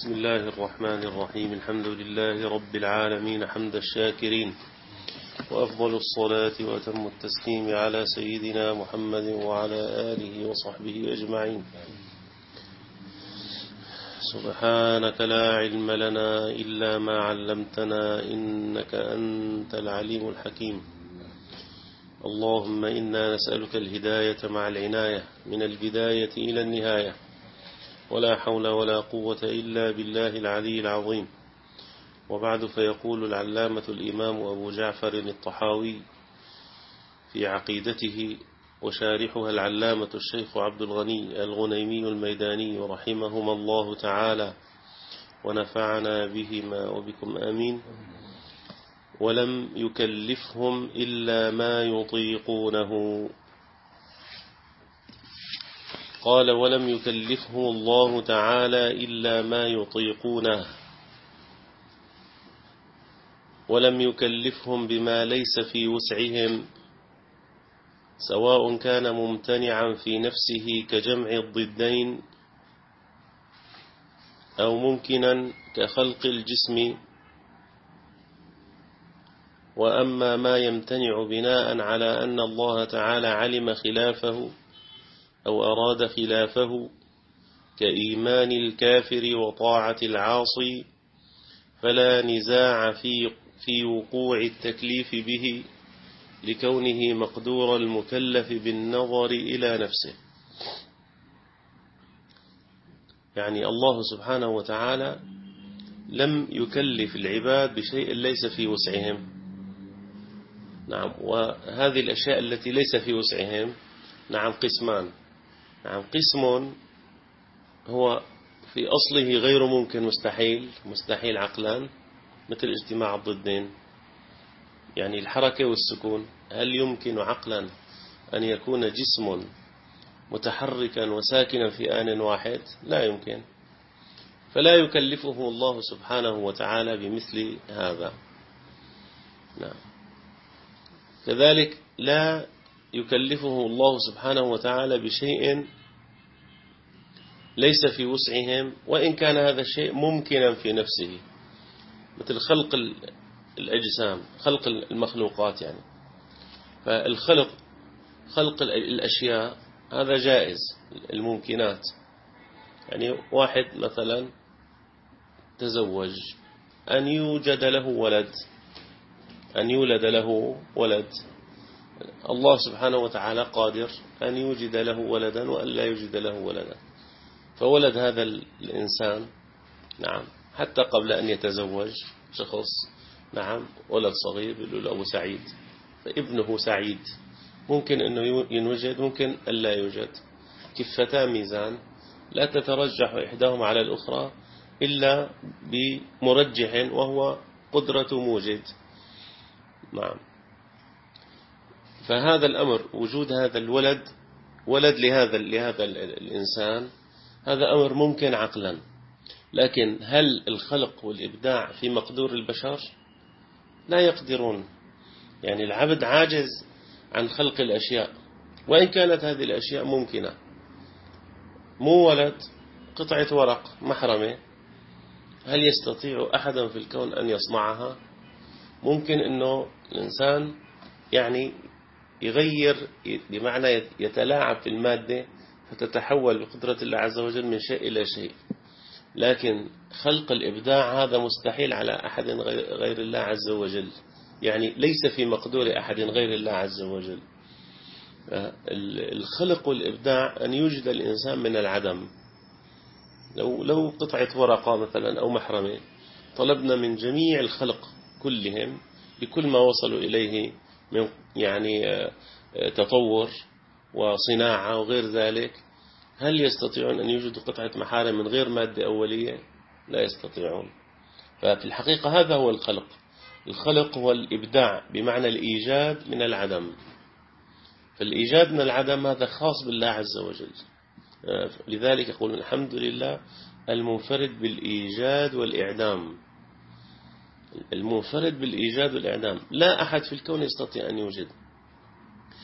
بسم الله الرحمن الرحيم. الحمد لله رب العالمين حمد الشاكرين، وأفضل الصلاة وأتم التسليم على سيدنا محمد وعلى آله وصحبه أجمعين. سبحانك لا علم لنا إلا ما علمتنا إنك أنت العليم الحكيم. اللهم إنا نسألك الهداية مع العناية من البداية إلى النهاية، ولا حول ولا قوة إلا بالله العلي العظيم. وبعد، فيقول العلامة الإمام أبو جعفر الطحاوي في عقيدته وشارحها العلامة الشيخ عبد الغني الغنيمي الميداني رحمهما الله تعالى ونفعنا بهما وبكم آمين. ولم يكلفهم إلا ما يطيقونه. قال: ولم يكلفهم الله تعالى إلا ما يطيقونه، ولم يكلفهم بما ليس في وسعهم، سواء كان ممتنعا في نفسه كجمع الضدين أو ممكنا كخلق الجسم. وأما ما يمتنع بناء على أن الله تعالى علم خلافه أو أراد خلافه كإيمان الكافر وطاعة العاصي، فلا نزاع في وقوع التكليف به لكونه مقدور المكلف بالنظر إلى نفسه. يعني الله سبحانه وتعالى لم يكلف العباد بشيء ليس في وسعهم. نعم، وهذه الأشياء التي ليس في وسعهم نعم قسمان. نعم، قسم هو في أصله غير ممكن، مستحيل عقلان، مثل اجتماع الضدين، يعني الحركة والسكون. هل يمكن عقلا أن يكون جسم متحركا وساكنا في آن واحد؟ لا يمكن. فلا يكلفه الله سبحانه وتعالى بمثل هذا. نعم. كذلك لا يكلفه الله سبحانه وتعالى بشيء ليس في وسعهم، وإن كان هذا الشيء ممكنا في نفسه، مثل خلق الأجسام، خلق المخلوقات. يعني خلق الأشياء هذا جائز، الممكنات. يعني واحد مثلا تزوج، أن يوجد له ولد، أن يولد له ولد، الله سبحانه وتعالى قادر أن يوجد له ولدا وأن لا يوجد له ولدا. فولد هذا الإنسان، نعم، حتى قبل أن يتزوج شخص، نعم، ولد صغير يقول له أبو سعيد، فابنه سعيد. ممكن أنه ينوجد، ممكن أن لا يوجد. كفتان ميزان، لا تترجح إحداهما على الأخرى إلا بمرجح وهو قدرة موجد. نعم. فهذا الأمر، وجود هذا الولد، ولد لهذا الإنسان، هذا أمر ممكن عقلا. لكن هل الخلق والإبداع في مقدور البشر؟ لا يقدرون. يعني العبد عاجز عن خلق الأشياء، وإن كانت هذه الأشياء ممكنة. مو ولد، قطعة ورق محرمة، هل يستطيع أحدا في الكون أن يصنعها؟ ممكن أنه الإنسان يعني يغير، بمعنى يتلاعب في المادة فتتحول بقدرة الله عز وجل من شيء إلى شيء. لكن خلق الإبداع هذا مستحيل على أحد غير الله عز وجل، يعني ليس في مقدور أحد غير الله عز وجل. الخلق والإبداع أن يوجد الإنسان من العدم. لو قطعة ورقة مثلا أو محرمة، طلبنا من جميع الخلق كلهم بكل ما وصلوا إليه من يعني تطور وصناعة وغير ذلك، هل يستطيعون أن يوجدوا قطعة محارم من غير مادة أولية؟ لا يستطيعون. ففي الحقيقة هذا هو الخلق هو الإبداع، بمعنى الإيجاد من العدم. فالإيجاد من العدم هذا خاص بالله عز وجل. لذلك يقول الحمد لله المنفرد بالإيجاد والإعدام. المنفرد بالإيجاد والإعدام، لا أحد في الكون يستطيع أن يوجد.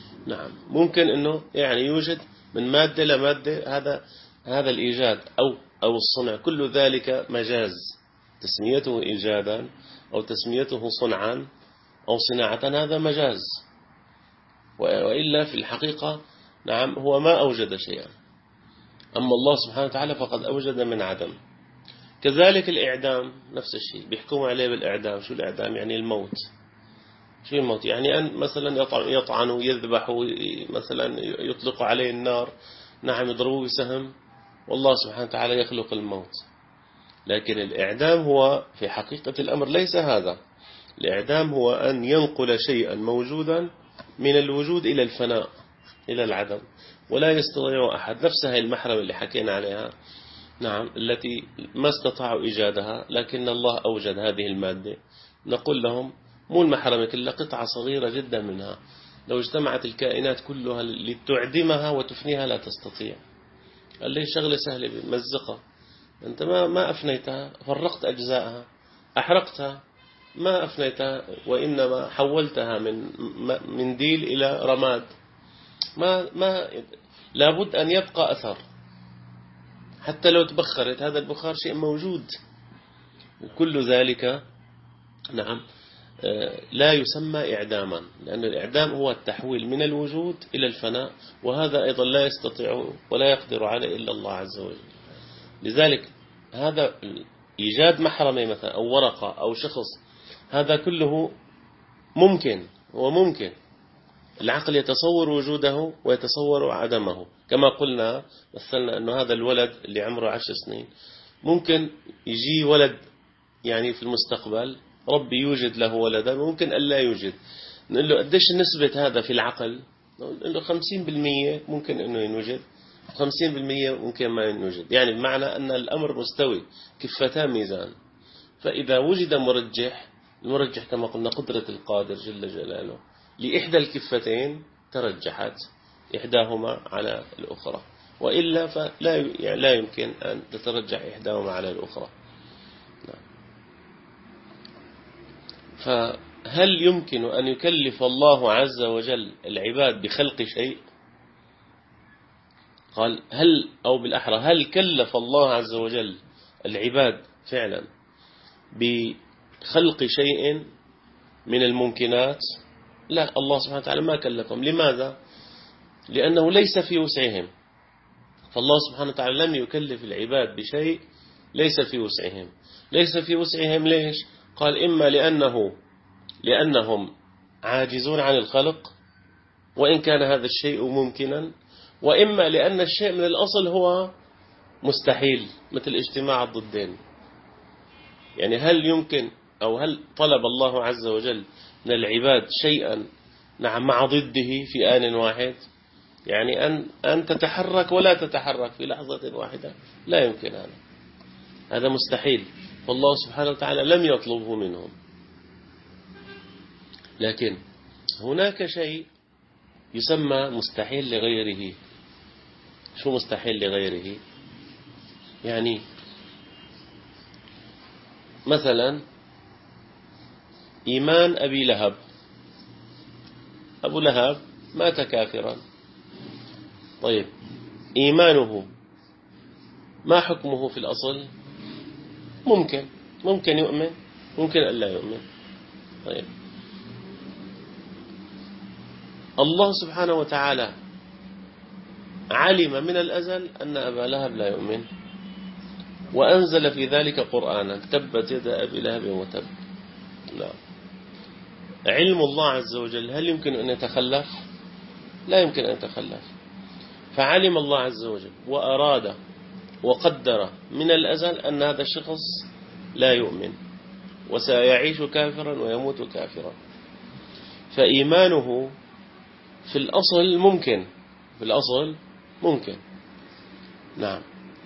نعم، ممكن أنه يعني يوجد من مادة لمادة، هذا الإيجاد، أو أو الصنع كل ذلك مجاز، تسميته إيجادا أو تسميته صنعا أو صناعة هذا مجاز، وإلا في الحقيقة نعم هو ما أوجد شيئا. أما الله سبحانه وتعالى فقد أوجد من عدم. كذلك الإعدام نفس الشيء، بيحكموا عليه بالإعدام. شو الإعدام؟ يعني الموت. شو الموت؟ يعني أن مثلا يطعنوا يذبحوا مثلا يطلقوا عليه النار، نعم يضربوه بسهم، والله سبحانه وتعالى يخلق الموت. لكن الإعدام هو في حقيقة الأمر ليس هذا. الإعدام هو أن ينقل شيئا موجودا من الوجود إلى الفناء، إلى العدم، ولا يستطيع أحد. نفسها المحرمة اللي حكينا عليها، نعم، التي ما استطاعوا إيجادها لكن الله أوجد هذه المادة. نقول لهم مو المحرمة كلها، قطعة صغيرة جدا منها، لو اجتمعت الكائنات كلها لتعدمها وتفنيها لا تستطيع. قال لي شغلة سهلة، مزقة، أنت ما أفنيتها، فرقت أجزائها، أحرقتها، ما أفنيتها، وإنما حولتها من منديل إلى رماد. ما لابد أن يبقى أثر، حتى لو تبخرت هذا البخار شيء موجود. وكل ذلك نعم لا يسمى إعداما، لأن الإعدام هو التحويل من الوجود إلى الفناء، وهذا أيضا لا يستطيع ولا يقدر عليه إلا الله عز وجل. لذلك هذا إيجاد محرمة مثلا أو ورقة أو شخص، هذا كله ممكن وممكن. العقل يتصور وجوده ويتصور عدمه. كما قلنا مثلنا أنه هذا الولد اللي عمره 10 سنين ممكن يجي ولد يعني في المستقبل ربي يوجد له ولدا، ممكن ألا يوجد. نقول له قديش نسبة هذا في العقل؟ نقول له 50% ممكن أنه ينوجد، 50% ممكن ما ينوجد. يعني بمعنى أن الأمر مستوي، كفتان ميزان. فإذا وجد مرجح، المرجح كما قلنا قدرة القادر جل جلاله، لإحدى الكفتين ترجحت إحداهما على الأخرى، وإلا فلا يعني لا يمكن أن تترجح إحداهما على الأخرى. فهل يمكن أن يكلف الله عز وجل العباد بخلق شيء؟ قال هل، أو بالأحرى هل كلف الله عز وجل العباد فعلا بخلق شيء من الممكنات؟ لا، الله سبحانه وتعالى ما كلفهم. لماذا؟ لأنه ليس في وسعهم. فالله سبحانه وتعالى لم يكلف العباد بشيء ليس في وسعهم. ليس في وسعهم ليش؟ قال إما لأنهم عاجزون عن الخلق وإن كان هذا الشيء ممكنا، وإما لأن الشيء من الأصل هو مستحيل، مثل اجتماع الضدين. يعني هل يمكن أو هل طلب الله عز وجل من العباد شيئا نعم مع ضده في آن واحد؟ يعني أن تتحرك ولا تتحرك في لحظة واحدة، لا يمكن هذا مستحيل. فالله سبحانه وتعالى لم يطلبه منهم. لكن هناك شيء يسمى مستحيل لغيره. شو مستحيل لغيره؟ يعني مثلا إيمان أبي لهب. أبو لهب مات كافرا، طيب إيمانه ما حكمه في الأصل؟ ممكن يؤمن، ممكن ألا يؤمن. طيب الله سبحانه وتعالى علم من الأزل أن أبا لهب لا يؤمن، وأنزل في ذلك قرآنا، تبت يد أبي لهب وتب. لا، علم الله عز وجل هل يمكن أن يتخلف؟ لا يمكن أن يتخلف. فعلم الله عز وجل وأراد وقدر من الأزل أن هذا الشخص لا يؤمن وسيعيش كافرا ويموت كافرا. فإيمانه في الأصل ممكن. نعم.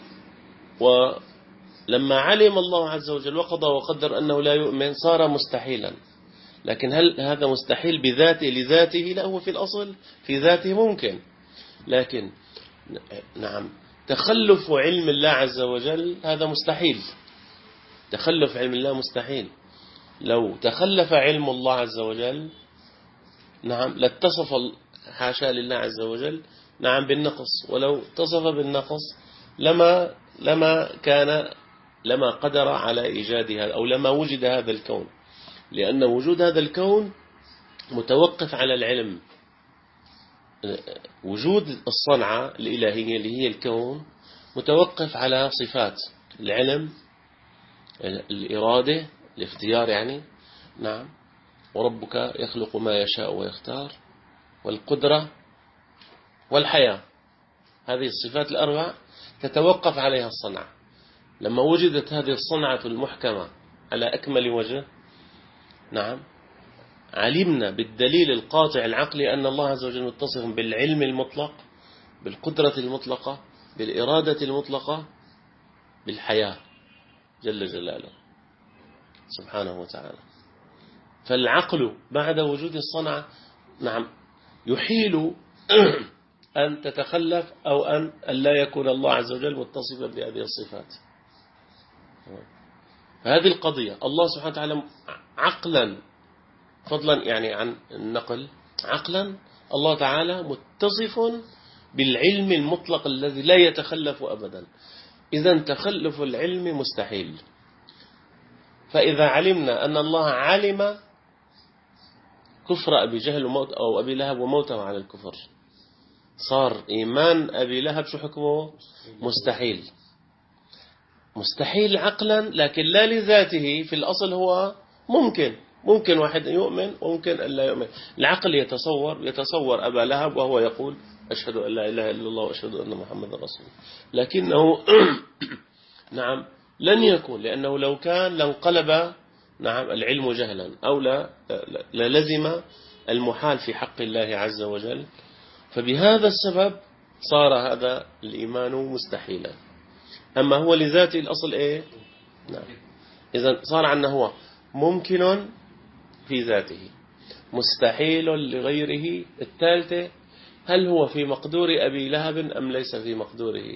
ولما علم الله عز وجل وقضى وقدر أنه لا يؤمن صار مستحيلا. لكن هل هذا مستحيل بذاته لذاته؟ لا، هو في الأصل في ذاته ممكن. لكن نعم تخلف علم الله عز وجل هذا مستحيل. تخلف علم الله مستحيل. لو تخلف علم الله عز وجل نعم لاتصف حاشا لله عز وجل نعم بالنقص، ولو اتصف بالنقص لما لما قدر على إيجادها أو لما وجد هذا الكون، لأن وجود هذا الكون متوقف على العلم. وجود الصنعة الإلهية اللي هي الكون متوقف على صفات العلم، الإرادة، الاختيار يعني. نعم. وربك يخلق ما يشاء ويختار، والقدرة والحياة. هذه الصفات الأربع تتوقف عليها الصنعة. لما وجدت هذه الصنعة المحكمة على أكمل وجه، نعم، علمنا بالدليل القاطع العقلي أن الله عز وجل متصف بالعلم المطلق، بالقدرة المطلقة، بالإرادة المطلقة، بالحياة جل جلاله سبحانه وتعالى. فالعقل بعد وجود الصنعة، نعم، يحيل أن تتخلف أو أن لا يكون الله عز وجل متصفا بهذه الصفات. هذه القضية الله سبحانه وتعالى عقلا، فضلا يعني عن النقل، عقلا الله تعالى متصف بالعلم المطلق الذي لا يتخلف أبدا. إذا تخلف العلم مستحيل. فإذا علمنا أن الله علم كفر أبي جهل وموت أو أبي لهب وموته على الكفر، صار إيمان أبي لهب شو حكمه؟ مستحيل. مستحيل عقلا، لكن لا لذاته. في الأصل هو ممكن واحد يؤمن وممكن أن لا يؤمن. العقل يتصور أبا لهب وهو يقول أشهد أن لا إله إلا الله وأشهد أن محمد رسول الله، لكنه نعم لن يكون، لأنه لو كان لانقلب، نعم، العلم جهلا، أو للزم المحال في حق الله عز وجل. فبهذا السبب صار هذا الإيمان مستحيلا. أما هو لذاته الأصل إيه؟ نعم. إذا صار عندنا هو ممكن في ذاته، مستحيل لغيره. الثالثة، هل هو في مقدور أبي لهب أم ليس في مقدوره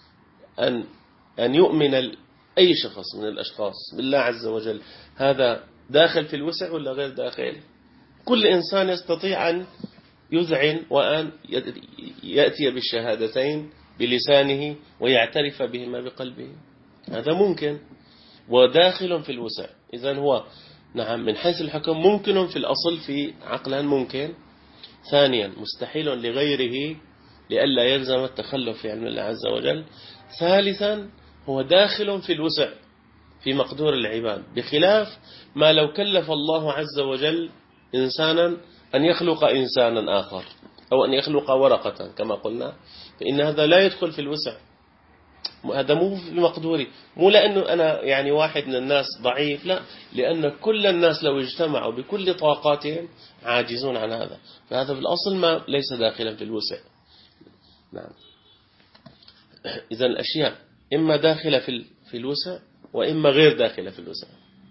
أن يؤمن أي شخص من الأشخاص بالله عز وجل؟ هذا داخل في الوسع ولا غير داخل؟ كل إنسان يستطيع أن يذعن وأن يأتي بالشهادتين بلسانه ويعترف بهما بقلبه، هذا ممكن وداخل في الوسع. إذن هو، نعم، من حيث الحكم ممكن في الأصل، في عقلا ممكن. ثانيا، مستحيل لغيره لئلا يلزم التخلف في علم الله عز وجل. ثالثا، هو داخل في الوسع في مقدور العباد، بخلاف ما لو كلف الله عز وجل إنسانا أن يخلق إنسانا آخر أو أن يخلق ورقة كما قلنا، فإن هذا لا يدخل في الوسع. هذا مو في مقدوري، مو لأنه أنا يعني واحد من الناس ضعيف، لا، لأن كل الناس لو اجتمعوا بكل طاقاتهم عاجزون عن هذا. فهذا في الأصل ما ليس داخلا في الوسع. نعم. إذن الأشياء إما داخلة في الوسع وإما غير داخلة في الوسع.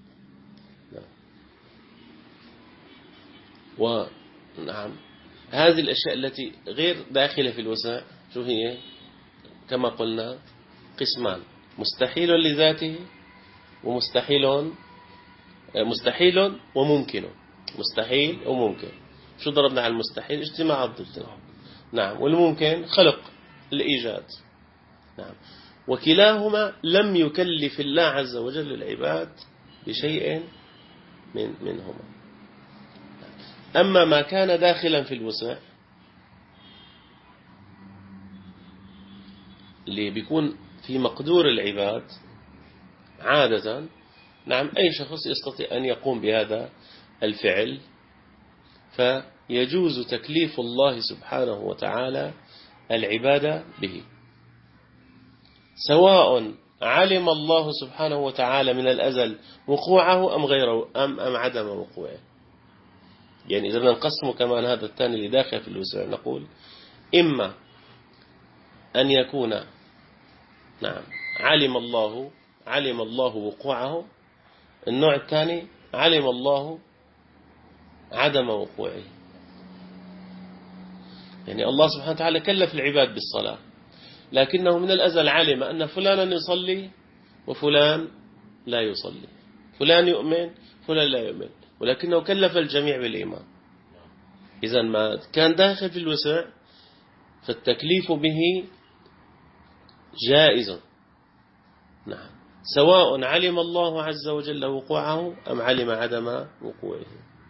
ونعم، هذه الأشياء التي غير داخلة في الوسع شو هي؟ كما قلنا قسمان: مستحيل لذاته، مستحيل وممكن. مستحيل وممكن. شو ضربنا على المستحيل؟ اجتماع الضدين. نعم. والممكن خلق الإيجاد. نعم. وكلاهما لم يكلف الله عز وجل العباد بشيء منهما. أما ما كان داخلا في الوسع اللي بيكون في مقدور العباد عادة، نعم، أي شخص يستطيع أن يقوم بهذا الفعل، فيجوز تكليف الله سبحانه وتعالى العبادة به، سواء علم الله سبحانه وتعالى من الأزل وقوعه أم غيره أم عدم وقوعه. يعني إذا نقسم كمان هذا الثاني اللي داخل في الوسع، نقول إما أن يكون، نعم، علم الله وقوعه. النوع الثاني علم الله عدم وقوعه. يعني الله سبحانه وتعالى كلف العباد بالصلاة، لكنه من الأزل علم أن فلانا يصلي وفلان لا يصلي، فلان يؤمن فلان لا يؤمن، ولكنه كلف الجميع بالإيمان. إذن ما كان داخل في الوسع فالتكليف به جائز، نعم، سواء علم الله عز وجل وقوعه أم علم عدم وقوعه.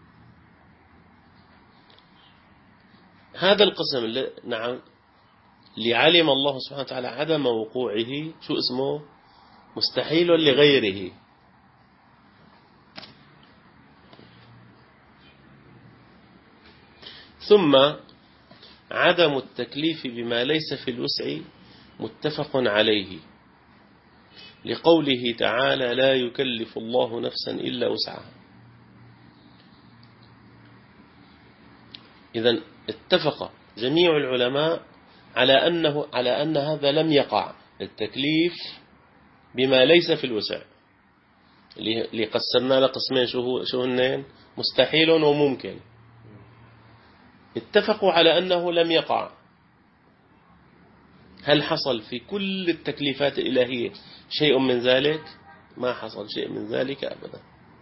هذا القسم نعم اللي علم الله سبحانه وتعالى عدم وقوعه شو اسمه؟ مستحيل لغيره. ثم عدم التكليف بما ليس في الوسع متفق عليه، لقوله تعالى لا يكلف الله نفسا إلا وسعها. إذن اتفق جميع العلماء على أن هذا لم يقع التكليف بما ليس في الوسع، اللي قسمنا لقسمين شو هنين؟ مستحيل وممكن. اتفقوا على أنه لم يقع. هل حصل في كل التكليفات الإلهية شيء من ذلك؟ ما حصل شيء من ذلك أبدا.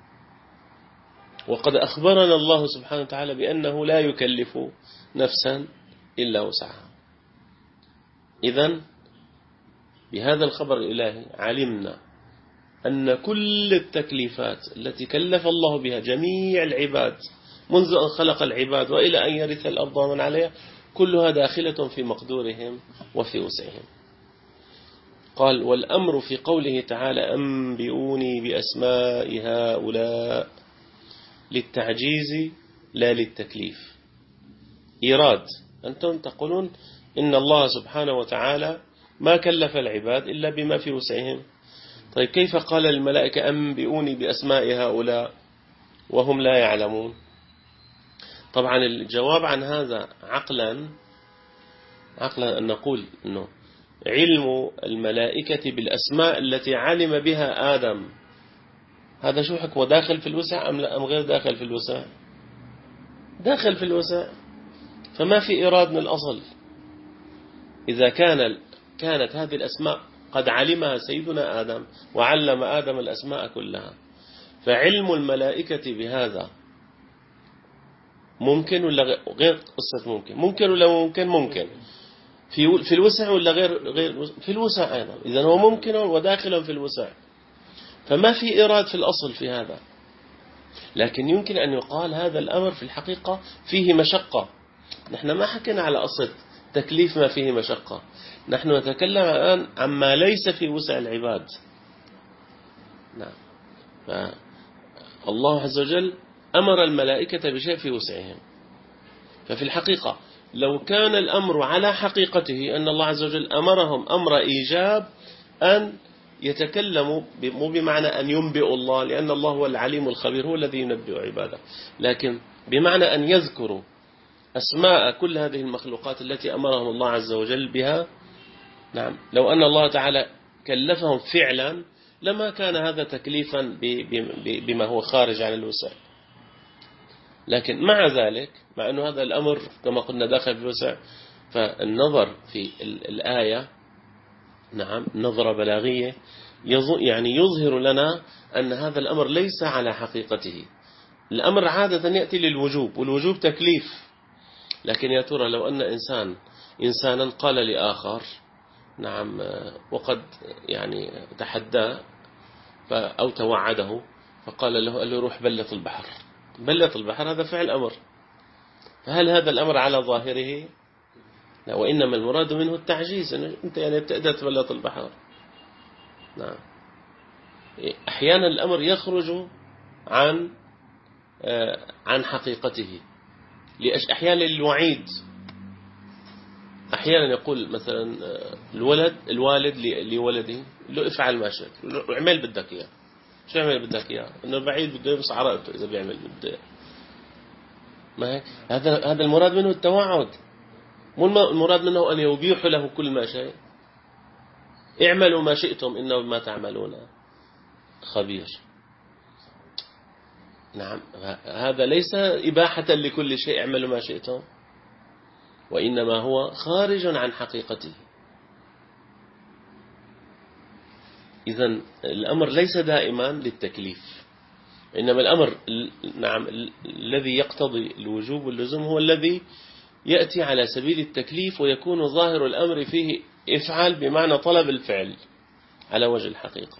وقد أخبرنا الله سبحانه وتعالى بأنه لا يكلف نفسا إلا وسعها. إذن بهذا الخبر الإلهي علمنا أن كل التكليفات التي كلف الله بها جميع العباد منذ أن خلق العباد وإلى أن يرث الأرض ومن عليها كلها داخلة في مقدورهم وفي وسعهم. قال والأمر في قوله تعالى أنبئوني بأسماء هؤلاء للتعجيز لا للتكليف. إيراد أنتم تقولون إن الله سبحانه وتعالى ما كلف العباد إلا بما في وسعهم. طيب كيف قال الملائكة أنبئوني بأسماء هؤلاء وهم لا يعلمون؟ طبعا الجواب عن هذا عقلا أن نقول إنه علم الملائكة بالأسماء التي علم بها آدم هذا شو حكمه؟ داخل في الوسع أم غير داخل في الوسع؟ داخل في الوسع. فما في إيراد من الأصل. إذا كانت هذه الأسماء قد علمها سيدنا آدم وعلم آدم الأسماء كلها، فعلم الملائكة بهذا ممكن ولا غير قصة ممكن ولا ممكن في الوسع ولا غير في الوسع أيضا. إذن هو ممكن وداخل في الوسع، فما في إيراد في الأصل في هذا. لكن يمكن أن يقال هذا الأمر في الحقيقة فيه مشقة. نحن ما حكينا على أصل تكليف ما فيه مشقة، نحن نتكلم الآن عما ليس في وسع العباد. نعم. فالله عز وجل أمر الملائكة بشيء في وسعهم. ففي الحقيقة لو كان الأمر على حقيقته أن الله عز وجل أمرهم أمر إيجاب أن يتكلموا، مو بمعنى أن ينبئوا الله، لأن الله هو العليم الخبير هو الذي ينبئ عباده، لكن بمعنى أن يذكروا أسماء كل هذه المخلوقات التي أمرهم الله عز وجل بها. نعم. لو أن الله تعالى كلفهم فعلا لما كان هذا تكليفا بما هو خارج عن الوسع. لكن مع ذلك مع أن هذا الأمر كما قلنا داخل في الوسع، فالنظر في الآية نعم نظرة بلاغية يعني يظهر لنا أن هذا الأمر ليس على حقيقته. الأمر عادة يأتي للوجوب، والوجوب تكليف. لكن يا ترى لو أن إنسانا قال لآخر نعم وقد يعني تحداه أو توعده فقال له قال له روح بلط البحر. بلط البحر هذا فعل أمر، فهل هذا الأمر على ظاهره؟ لا، وإنما المراد منه التعجيز، أنت يعني بتقدر تبلط البحر. نعم. أحيانا الأمر يخرج عن حقيقته، أحيانا الوعيد. أحيانا يقول مثلا الوالد لولده له افعل ما شئت، اعمل بدك إياه. شو يعمل بدك إياه؟ إنه بعيد بده يبص عرقته إذا بيعمل بده. ما هيك؟ هذا المراد منه التوعد، مو المراد منه أن يبيح له كل ما شيء. اعملوا ما شئتم إنه بما تعملون خبير. نعم. هذا ليس إباحة لكل شيء اعملوا ما شئتم، وإنما هو خارج عن حقيقته. إذن الأمر ليس دائما للتكليف، إنما الأمر نعم الذي يقتضي الوجوب واللزوم هو الذي يأتي على سبيل التكليف، ويكون ظاهر الأمر فيه إفعال بمعنى طلب الفعل. على وجه الحقيقة.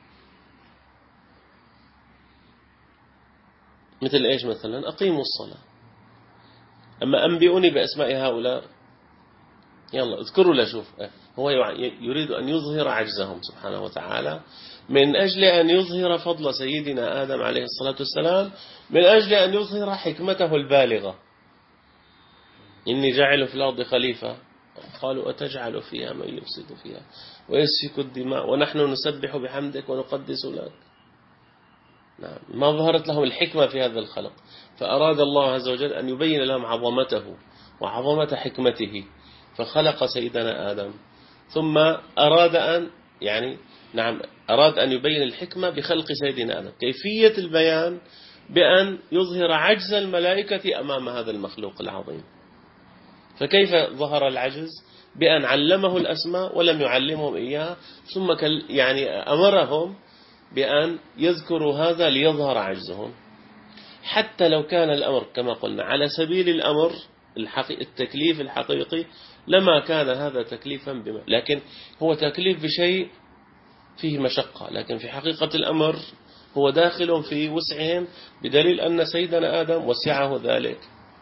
مثل إيش مثلا؟ أقيموا الصلاة. أما أنبئوني بأسماء هؤلاء، يلا اذكروا لشوف. هو يريد أن يظهر عجزهم سبحانه وتعالى من أجل أن يظهر فضل سيدنا آدم عليه الصلاة والسلام، من أجل أن يظهر حكمته البالغة. إني جاعل في الأرض خليفة، قالوا أتجعل فيها من يفسد فيها ويسفك الدماء ونحن نسبح بحمدك ونقدس لك. نعم، ما ظهرت لهم الحكمة في هذا الخلق، فأراد الله عز وجل أن يبين لهم عظمته وعظمة حكمته، فخلق سيدنا آدم. ثم أراد أن أراد أن يبين الحكمة بخلق سيدنا آدم. كيفية البيان بأن يظهر عجز الملائكة أمام هذا المخلوق العظيم. فكيف ظهر العجز؟ بأن علمه الأسماء ولم يعلمهم إياها، ثم أمرهم بأن يذكروا هذا ليظهر عجزهم. حتى لو كان الأمر كما قلنا على سبيل الأمر التكليف الحقيقي، لما كان هذا تكليفا بما، لكن هو تكليف بشيء فيه مشقة، لكن في حقيقة الأمر هو داخل في وسعهم، بدليل أن سيدنا آدم وسعه ذلك.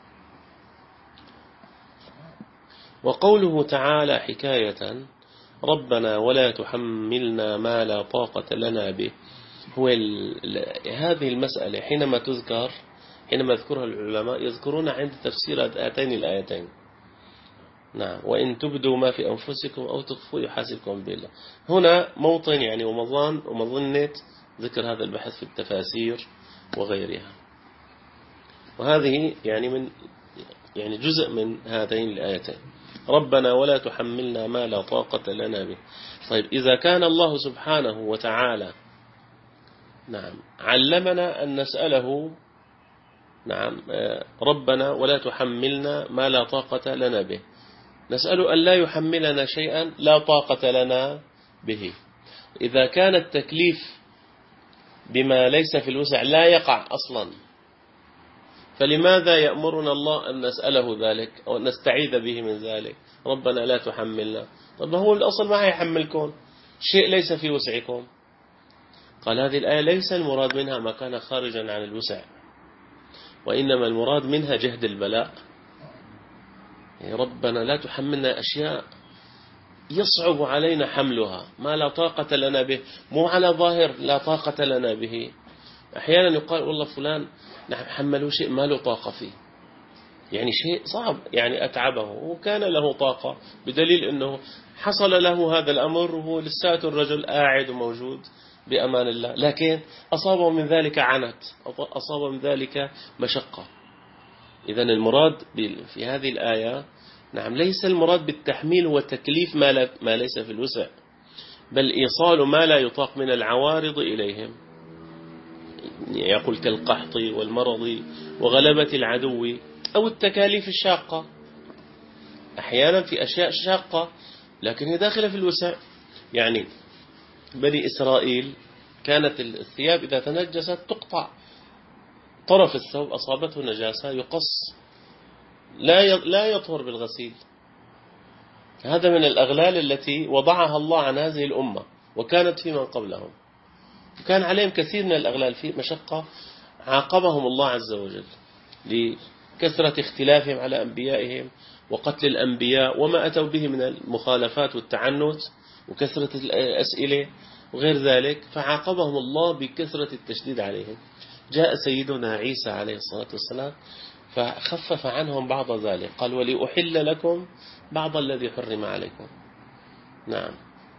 وقوله تعالى حكاية ربنا ولا تحملنا ما لا طاقة لنا به، هو هذه المسألة حينما يذكرها العلماء يذكرون عند تفسير هاتين الآيتين. نعم، وإن تبدوا ما في أنفسكم أو تخفوا يحاسبكم بالله. هنا موطن ومظنة ذكر هذا البحث في التفاسير وغيرها، وهذه من جزء من هاتين الآيتين. ربنا ولا تحملنا ما لا طاقة لنا به. طيب، إذا كان الله سبحانه وتعالى علمنا أن نسأله ربنا ولا تحملنا ما لا طاقة لنا به، نسأل أن لا يحملنا شيئا لا طاقة لنا به. إذا كان التكليف بما ليس في الوسع لا يقع أصلا، فلماذا يأمرنا الله أن نسأله ذلك أو نستعيذ به من ذلك؟ ربنا لا تحملنا. طب هو الأصل ما هيحملكم شيء ليس في وسعكم. قال هذه الآية ليس المراد منها ما كان خارجا عن الوسع، وإنما المراد منها جهد البلاء. ربنا لا تحملنا أشياء يصعب علينا حملها، ما لا طاقة لنا به، مو على ظاهر لا طاقة لنا به. أحيانا يقال والله فلان حملوا شيء ما له طاقة فيه، شيء صعب أتعبه، وكان له طاقة، بدليل أنه حصل له هذا الأمر وهو لساته الرجل قاعد وموجود بأمان الله، لكن أصابه من ذلك عنت، أصابه من ذلك مشقة. إذن المراد في هذه الآية ليس المراد بالتحميل والتكليف ما ليس في الوسع، بل إيصال ما لا يطاق من العوارض إليهم، يقول كالقحط والمرض وغلبة العدو أو التكاليف الشاقة. أحيانا في أشياء شاقة لكن هي داخلة في الوسع. بني إسرائيل كانت الثياب إذا تنجست تقطع، طرف الثوب أصابته نجاسة يقص، لا يطهر بالغسيل. هذا من الأغلال التي وضعها الله عن هذه الأمة، وكانت في من قبلهم، كان عليهم كثير من الأغلال في مشقة، عاقبهم الله عز وجل لكثرة اختلافهم على أنبيائهم وقتل الأنبياء وما أتوا به من المخالفات والتعنت وكثرة الأسئلة وغير ذلك، فعاقبهم الله بكثرة التشديد عليهم. جاء سيدنا عيسى عليه الصلاة والسلام فخفف عنهم بعض ذلك، قال ولأحل لكم بعض الذي حرم عليكم. نعم،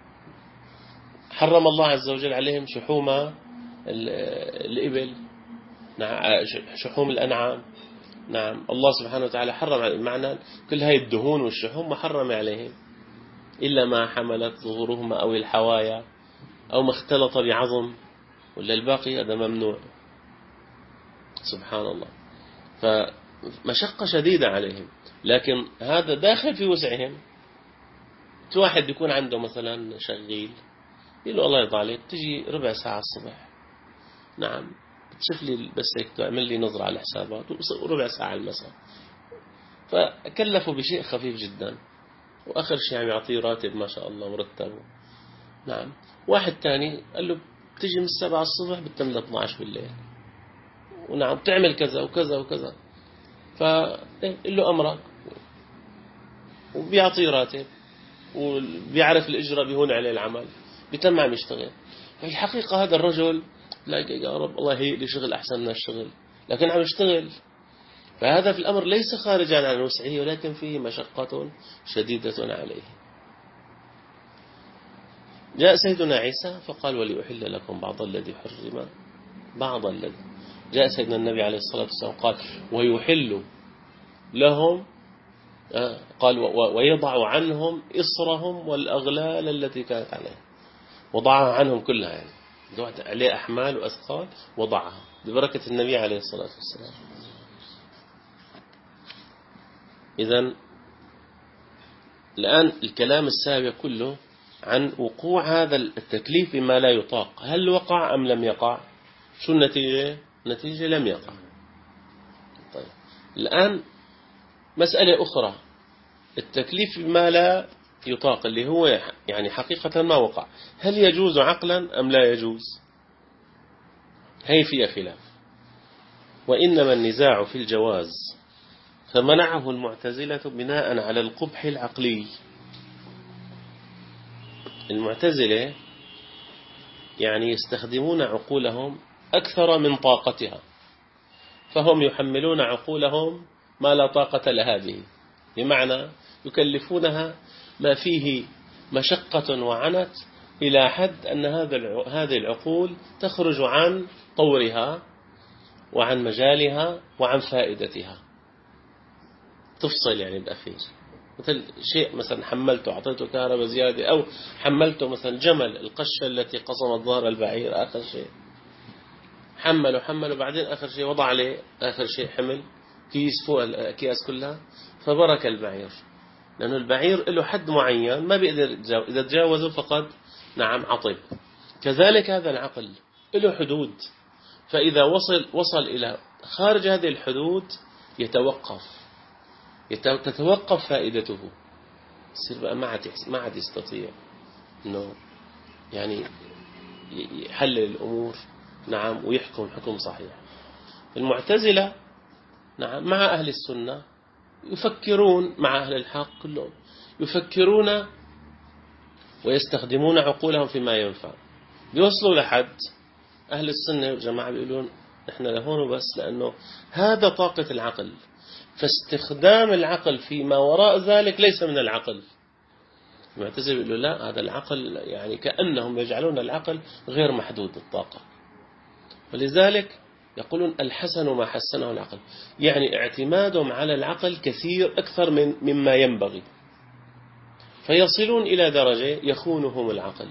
حرم الله عز وجل عليهم شحوم الإبل، شحوم الأنعام. نعم، الله سبحانه وتعالى حرم عليهم، معنى كل هاي الدهون والشحوم محرم عليهم، إلا ما حملت ظهورهما أو الحوايا أو ما اختلط بعظم، ولا الباقي هذا ممنوع. سبحان الله، فمشقة شديدة عليهم، لكن هذا داخل في وسعهم. واحد بيكون عنده مثلا شغيل يقول له الله يرضى عليك تجي ربع ساعة الصبح، نعم بتشوف لي بس هيك تعمل لي نظرة على الحسابات، وربع ساعة المساء. فكلفوا بشيء خفيف جدا، وآخر شيء يعطيه راتب ما شاء الله مرتبه، نعم. واحد تاني قال له بتجي من 7 الصبح بتتم ل 12 بالليل، ونعم بتعمل كذا وكذا وكذا، فقال له أمرك، وبيعطيه راتب وبيعرف الإجرة بيهون عليه العمل، بيتم عم يشتغل. في الحقيقة هذا الرجل لا يا رب الله هيئ لي شغل أحسن من الشغل، لكن عم يشتغل. فهذا في الأمر ليس خارجا عن وسعه، ولكن فيه مشقة شديدة عليه. جاء سيدنا عيسى فقال وليحل لكم بعض الذي حرم بعض الذي. جاء سيدنا النبي عليه الصلاة والسلام قال ويحل لهم، قال ويضع عنهم إصرهم والأغلال التي كانت عليهم، وضعها عنهم كلها، يعني ضعت عليه أحمال وأثقال وضعها ببركة النبي عليه الصلاة والسلام. إذن الآن الكلام السابق كله عن وقوع هذا التكليف بما لا يطاق، هل وقع أم لم يقع؟ شو النتيجة؟ النتيجة لم يقع. طيب الآن مسألة أخرى، التكليف بما لا يطاق اللي هو يعني حقيقة ما وقع، هل يجوز عقلا أم لا يجوز؟ هي فيها خلاف، وإنما النزاع في الجواز، فمنعه المعتزلة بناء على القبح العقلي. المعتزلة يعني يستخدمون عقولهم أكثر من طاقتها، فهم يحملون عقولهم ما لا طاقة لها به، بمعنى يكلفونها ما فيه مشقة وعنت إلى حد أن هذه العقول تخرج عن طورها وعن مجالها وعن فائدتها، تفصل يعني بالأخير. مثل شيء مثلا حملته أعطيته كهرباء زيادة، أو حملته مثلا جمل القشة التي قصمت ظهر البعير، آخر شيء حمله بعدين آخر شيء وضع عليه آخر شيء حمل كيس فوق الأكياس كلها، فبرك البعير، لأنه البعير له حد معين ما بيقدر يتجاوز، إذا تجاوزه فقد نعم عطب. كذلك هذا العقل له حدود، فإذا وصل إلى خارج هذه الحدود تتوقف فائدته، يصير بقى ما عاد يستطيع إنه يعني يحلل الأمور نعم ويحكم حكم صحيح. المعتزلة نعم مع أهل السنة يفكرون، مع أهل الحق كلهم يفكرون ويستخدمون عقولهم فيما ينفع، بيوصلوا لحد أهل السنة والجماعة بيقولون نحن لهون بس، لأنه هذا طاقة العقل، فاستخدام العقل فيما وراء ذلك ليس من العقل. المعتزلة بيقولوا لا، هذا العقل يعني كأنهم يجعلون العقل غير محدود الطاقة، ولذلك يقولون الحسن ما حسنه العقل، يعني اعتمادهم على العقل كثير أكثر مما ينبغي، فيصلون إلى درجة يخونهم العقل.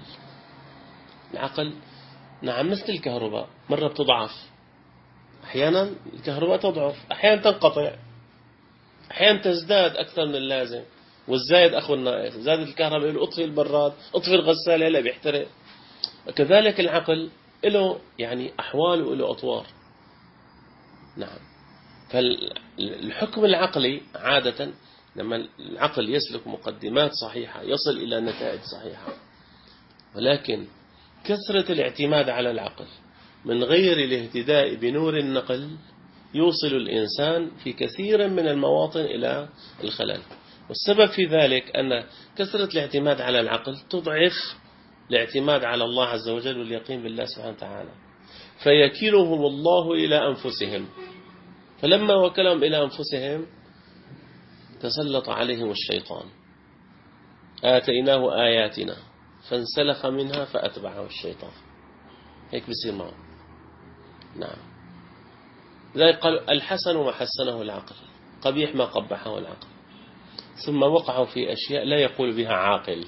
نعم مثل الكهرباء، مرة بتضعف، أحيانا الكهرباء تضعف، أحيانا تنقطع، أحيانا تزداد أكثر من اللازم، والزايد أخو الناقص، زادت الكهرباء يقول أطفي البراد، أطفي الغسالة هلا بيحترق. كذلك العقل له يعني أحوال وله أطوار. نعم. فالحكم العقلي عادة لما العقل يسلك مقدمات صحيحة يصل إلى نتائج صحيحة، ولكن كثرة الاعتماد على العقل من غير الاهتداء بنور النقل يوصل الإنسان في كثير من المواطن إلى الخلل. والسبب في ذلك أن كثرة الاعتماد على العقل تضعف الاعتماد على الله عز وجل واليقين بالله سبحانه وتعالى، فيكلهم الله إلى أنفسهم، فلما وكلهم إلى أنفسهم تسلط عليهم الشيطان، آتيناه آياتنا فانسلخ منها فأتبعه الشيطان، هيك بصير معه. نعم. ذلك قال الحسن ما حسنه العقل، قبيح ما قبحه العقل، ثم وقعوا في أشياء لا يقول بها عاقل،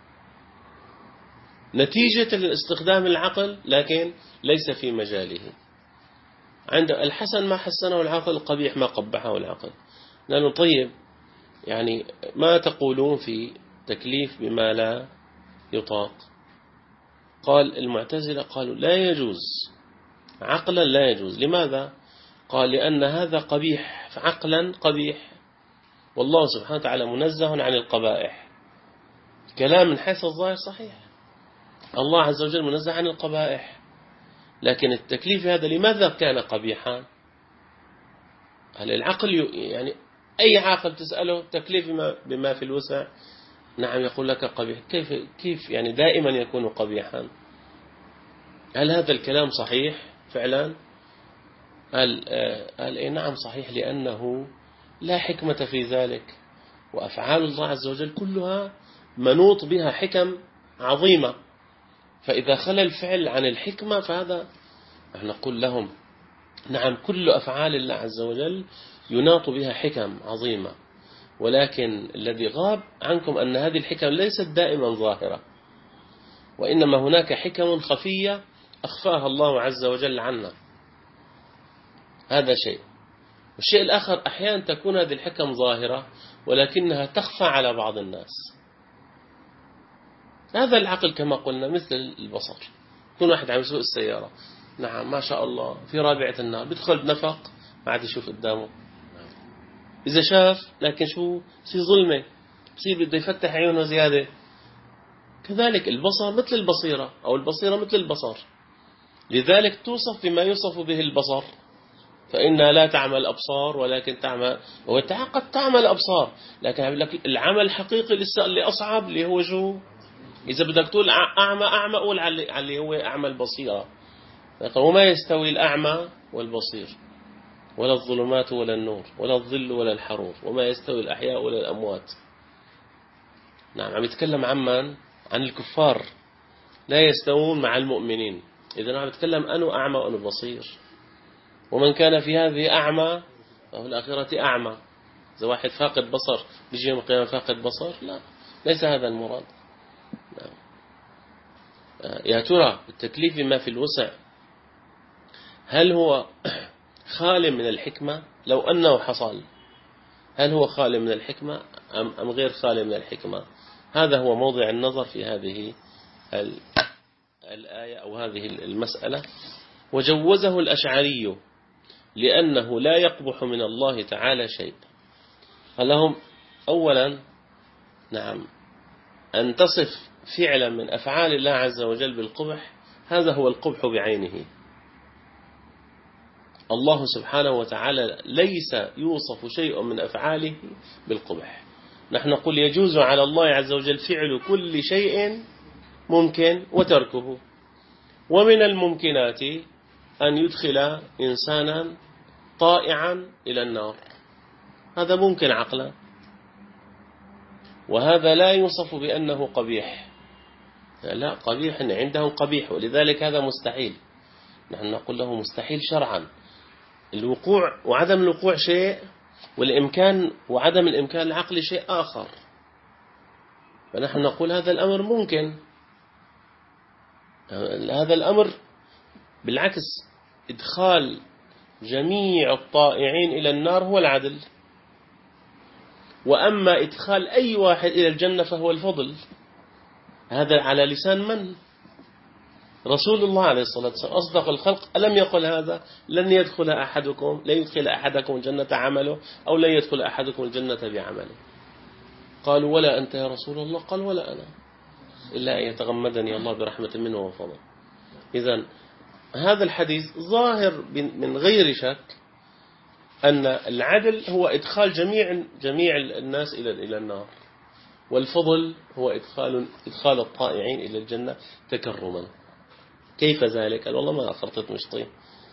نتيجة الاستخدام العقل لكن ليس في مجاله. عند الحسن ما حسنه العقل، قبيح ما قبحه العقل. لأنه طيب يعني ما تقولون في تكليف بما لا يطاق؟ قال المعتزلة قالوا لا يجوز عقلا، لا يجوز. لماذا؟ قال لأن هذا قبيح، عقلا قبيح، والله سبحانه وتعالى منزه عن القبائح. كلام من حيث الظاهر صحيح، الله عز وجل منزه عن القبائح، لكن التكليف هذا لماذا كان قبيحا؟ هل العقل يعني أي عاقل تسأله تكليف بما في الوسع، نعم يقول لك قبيح. كيف يعني دائما يكون قبيحا؟ هل هذا الكلام صحيح فعلا؟ قال إيه نعم صحيح، لأنه لا حكمة في ذلك، وأفعال الله عز وجل كلها منوط بها حكم عظيمة، فإذا خلى الفعل عن الحكمة فهذا نحن نقول لهم نعم كل أفعال الله عز وجل يناط بها حكم عظيمة، ولكن الذي غاب عنكم أن هذه الحكم ليست دائما ظاهرة، وإنما هناك حكم خفية أخفاها الله عز وجل عنا. هذا شيء. والشيء الآخر أحيانا تكون هذه الحكم ظاهرة ولكنها تخفى على بعض الناس. هذا العقل كما قلنا مثل البصر. يكون واحد عم يسوق السيارة، نعم ما شاء الله في رابعة النهار، بيدخل بنفق ما عاد يشوف قدامه، إذا شاف لكن شو بصير ظلمة، بصير بده يفتح عيونه زيادة. كذلك البصر مثل البصيرة، أو البصيرة مثل البصر، لذلك توصف بما يوصف به البصر، فإنها لا تعمل الأبصار ولكن تعمل، قد تعمل الأبصار، لكن العمل الحقيقي لسه اللي أصعب اللي هو شو؟ إذا بدك تقول أعمى قول على اللي هو أعمى البصيرة. وما يستوي الأعمى والبصير، ولا الظلمات ولا النور، ولا الظل ولا الحرور، وما يستوي الأحياء ولا الأموات. نعم عم يتكلم عن الكفار لا يستوون مع المؤمنين. إذا عم يتكلم أنه أعمى وأنه بصير، ومن كان في هذه أعمى فهو الآخرة أعمى. إذا واحد فاقد بصر بيجي يوم القيامة فاقد بصر، لا، ليس هذا المراد. نعم. يا ترى التكليف بما في الوسع هل هو خال من الحكمة؟ لو أنه حصل هل هو خال من الحكمة أم غير خال من الحكمة؟ هذا هو موضع النظر في هذه الآية أو هذه المسألة. وجوزه الأشعري لأنه لا يقبح من الله تعالى شيء. قال لهم أولا نعم أن تصف فعلا من أفعال الله عز وجل بالقبح، هذا هو القبح بعينه. الله سبحانه وتعالى ليس يوصف شيء من أفعاله بالقبح. نحن نقول يجوز على الله عز وجل فعل كل شيء ممكن وتركه، ومن الممكنات أن يدخل إنسانا طائعا إلى النار، هذا ممكن عقلا، وهذا لا يوصف بأنه قبيح، لا قبيح عندهم قبيح، ولذلك هذا مستحيل. نحن نقول له مستحيل شرعا. الوقوع وعدم الوقوع شيء، والإمكان وعدم الإمكان العقلي شيء آخر، فنحن نقول هذا الأمر ممكن. هذا الأمر بالعكس إدخال جميع الطائعين إلى النار هو العدل، وأما إدخال أي واحد إلى الجنة فهو الفضل. هذا على لسان من؟ رسول الله عليه الصلاة والسلام أصدق الخلق، ألم يقل هذا؟ لن يدخل أحدكم الجنة عمله، أو لن يدخل أحدكم الجنة بعمله. قالوا ولا أنت يا رسول الله؟ قال ولا أنا، إلا أن يتغمدني الله برحمة منه وفضل. إذن هذا الحديث ظاهر من غير شك أن العدل هو إدخال جميع الناس إلى النار، والفضل هو إدخال الطائعين إلى الجنة تكرما. كيف ذلك؟ قال والله ما أخرطت مشطين،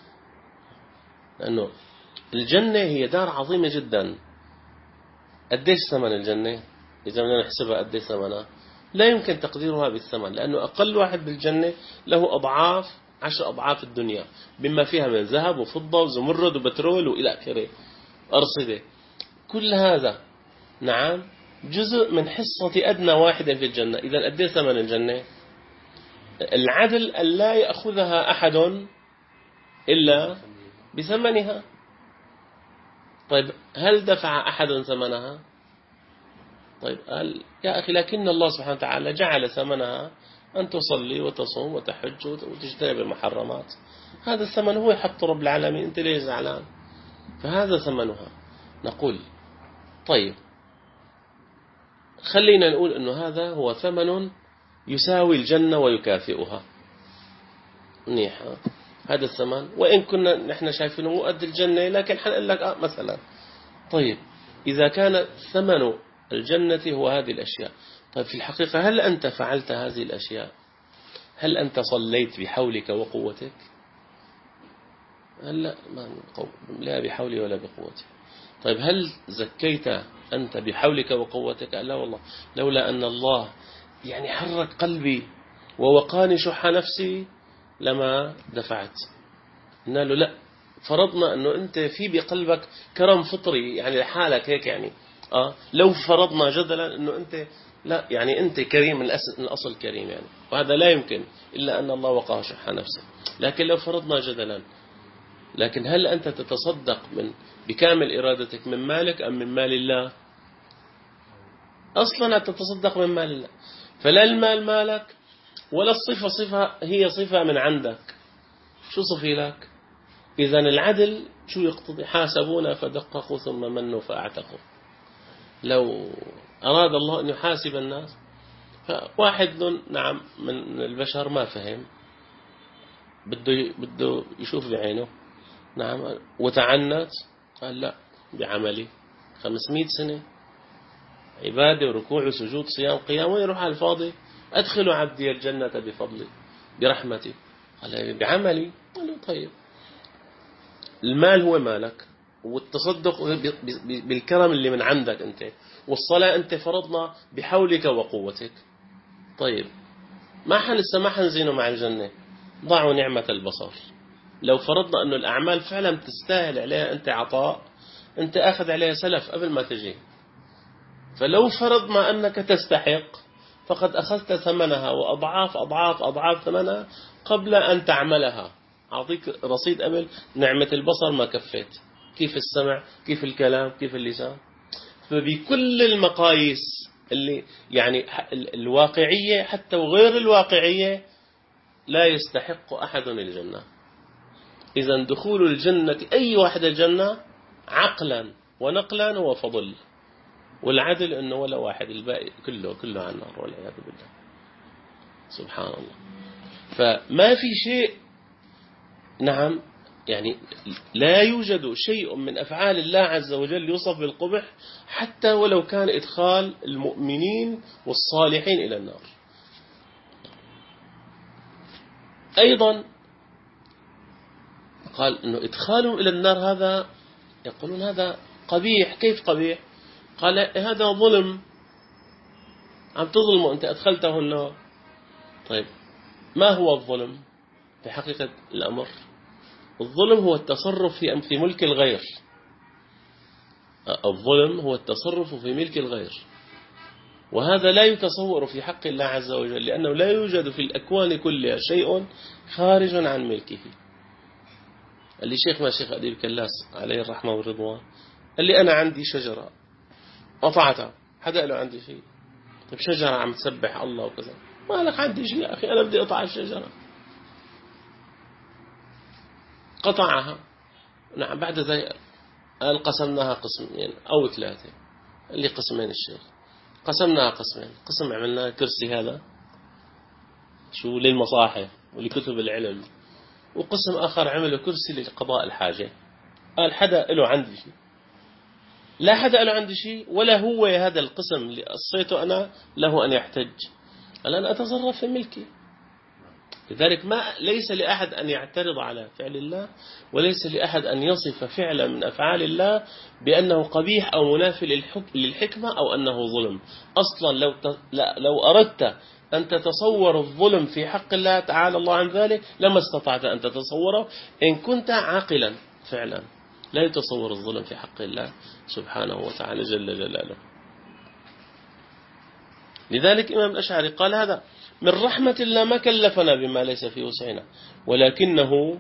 لأنه الجنة هي دار عظيمة جدا. قديش ثمن الجنة؟ إذا بدنا نحسبها قديش ثمنها لا يمكن تقديرها بالثمن، لأنه أقل واحد بالجنة له أضعاف 10 أضعاف الدنيا، بما فيها من ذهب وفضة وزمرد وبترول وإلى آخره، أرصدة. كل هذا نعم جزء من حصة أدنى واحدة في الجنة. إذا قديش ثمن الجنة؟ العدل أن لا يأخذها أحد إلا بثمنها. طيب هل دفع أحد ثمنها؟ طيب قال يا أخي لكن الله سبحانه وتعالى جعل ثمنها أن تصلي وتصوم وتحج وتجتنب المحرمات. هذا الثمن هو يحط رب العالمين، أنت ليش زعلان؟ فهذا ثمنها. نقول طيب خلينا نقول أنه هذا هو ثمن يساوي الجنة ويكافئها. منيح، هذا الثمن، وإن كنا نحن شايفينه مو قد الجنة، لكن حنقول لك مثلا طيب إذا كان ثمن الجنة هو هذه الأشياء، طيب في الحقيقة هل أنت فعلت هذه الأشياء؟ هل أنت صليت بحولك وقوتك؟ لا، لا بحولي ولا بقوتي. طيب هل زكيت أنت بحولك وقوتك؟ لا والله، لولا أن الله يعني حرك قلبي ووقاني شح نفسي لما دفعت. قلنا له لا، فرضنا أنه أنت في بقلبك كرم فطري يعني لحالك هيك يعني لو فرضنا جدلا أنه أنت لا يعني أنت كريم من الأصل كريم يعني، وهذا لا يمكن إلا أن الله وقاه شح نفسه. لكن لو فرضنا جدلا، لكن هل أنت تتصدق بكامل إرادتك من مالك أم من مال الله؟ أصلا تتصدق من مال الله، فلا المال مالك ولا الصفة صفة هي صفة من عندك. شو صفي لك؟ إذن العدل شو يقتضي؟ حاسبونا فدققوا ثم منوا فأعتقوا. لو أراد الله أن يحاسب الناس، فواحد نعم من البشر ما فهم، بده يشوف بعينه، نعم، وتعنت، قال لا بعملي 500 سنة عبادة وركوع وسجود صيام قيام، ويروح على الفاضي. أدخلوا عبدي الجنة بفضلي برحمتي، قال بعملي. قال له طيب، المال هو مالك، والتصدق بالكرم اللي من عندك أنت، والصلاة أنت فرضنا بحولك وقوتك. طيب ما حنزينه مع الجنة. ضعوا نعمة البصر. لو فرضنا أنه الأعمال فعلا تستاهل عليها أنت عطاء، أنت أخذ عليها سلف قبل ما تجي، فلو فرضنا أنك تستحق فقد أخذت ثمنها وأضعاف أضعاف أضعاف ثمنها قبل أن تعملها. أعطيك رصيد قبل نعمة البصر ما كفيت، كيف السمع، كيف الكلام، كيف اللسان. فبكل المقاييس اللي يعني الواقعية حتى وغير الواقعية لا يستحق أحد الجنة. إذا دخول الجنة أي واحد الجنة عقلا ونقلا هو فضل، والعدل أنه ولا واحد، الباقي كله عن النار والعياذ بالله. سبحان الله. فما في شيء، نعم يعني لا يوجد شيء من أفعال الله عز وجل يوصف بالقبح حتى ولو كان إدخال المؤمنين والصالحين إلى النار. أيضا قال أنه إدخالهم إلى النار هذا، يقولون هذا قبيح. كيف قبيح؟ قال هذا ظلم، عم تظلمه أنت، أدخلته النار. طيب ما هو الظلم في حقيقة الأمر؟ الظلم هو التصرف في ملك الغير. الظلم هو التصرف في ملك الغير، وهذا لا يتصور في حق الله عز وجل، لأنه لا يوجد في الأكوان كلها شيء خارج عن ملكه. اللي شيخنا الشيخ أديب كلاس عليه الرحمة والرضوان، اللي أنا عندي شجرة قطعتها، حدا له عندي شيء؟ طيب شجرة عم تسبح الله وكذا، ما لك عندي شيء يا أخي، أنا بدي أقطع الشجرة. قطعها، نعم، بعد ذلك قال قسمناها قسمين أو ثلاثة، اللي قسمين الشيخ، قسمناها قسمين، قسم عملنا كرسي هذا شو للمصاحف ولكتب العلم، وقسم آخر عمله كرسي لقضاء الحاجة. قال حدا له عندي شيء؟ لا حدا له عندي شيء، ولا هو هذا القسم اللي قصيته أنا له أن يحتج. قال أنا أتصرف في ملكي. لذلك ليس لأحد أن يعترض على فعل الله، وليس لأحد أن يصف فعلا من أفعال الله بأنه قبيح أو منافي للحكمة أو أنه ظلم. أصلا لو أردت أن تتصور الظلم في حق الله تعالى الله عن ذلك لما استطعت أن تتصوره إن كنت عاقلا فعلا. لا يتصور الظلم في حق الله سبحانه وتعالى جل جلاله. لذلك إمام الأشعري قال هذا من رحمة الله ما كلفنا بما ليس في وسعنا، ولكنه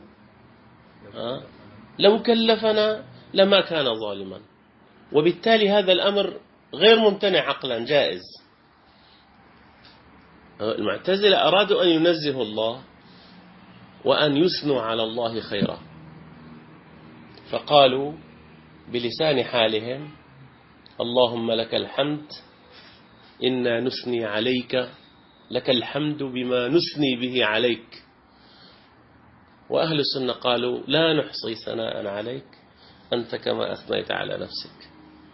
لو كلفنا لما كان ظالما. وبالتالي هذا الأمر غير ممتنع عقلا، جائز. المعتزلة أرادوا أن ينزهوا الله وأن يثنوا على الله خيرا، فقالوا بلسان حالهم اللهم لك الحمد إنا نثني عليك لك الحمد بما نثني به عليك. وأهل السنة قالوا لا نحصي ثناء عليك أنت كما أثنيت على نفسك.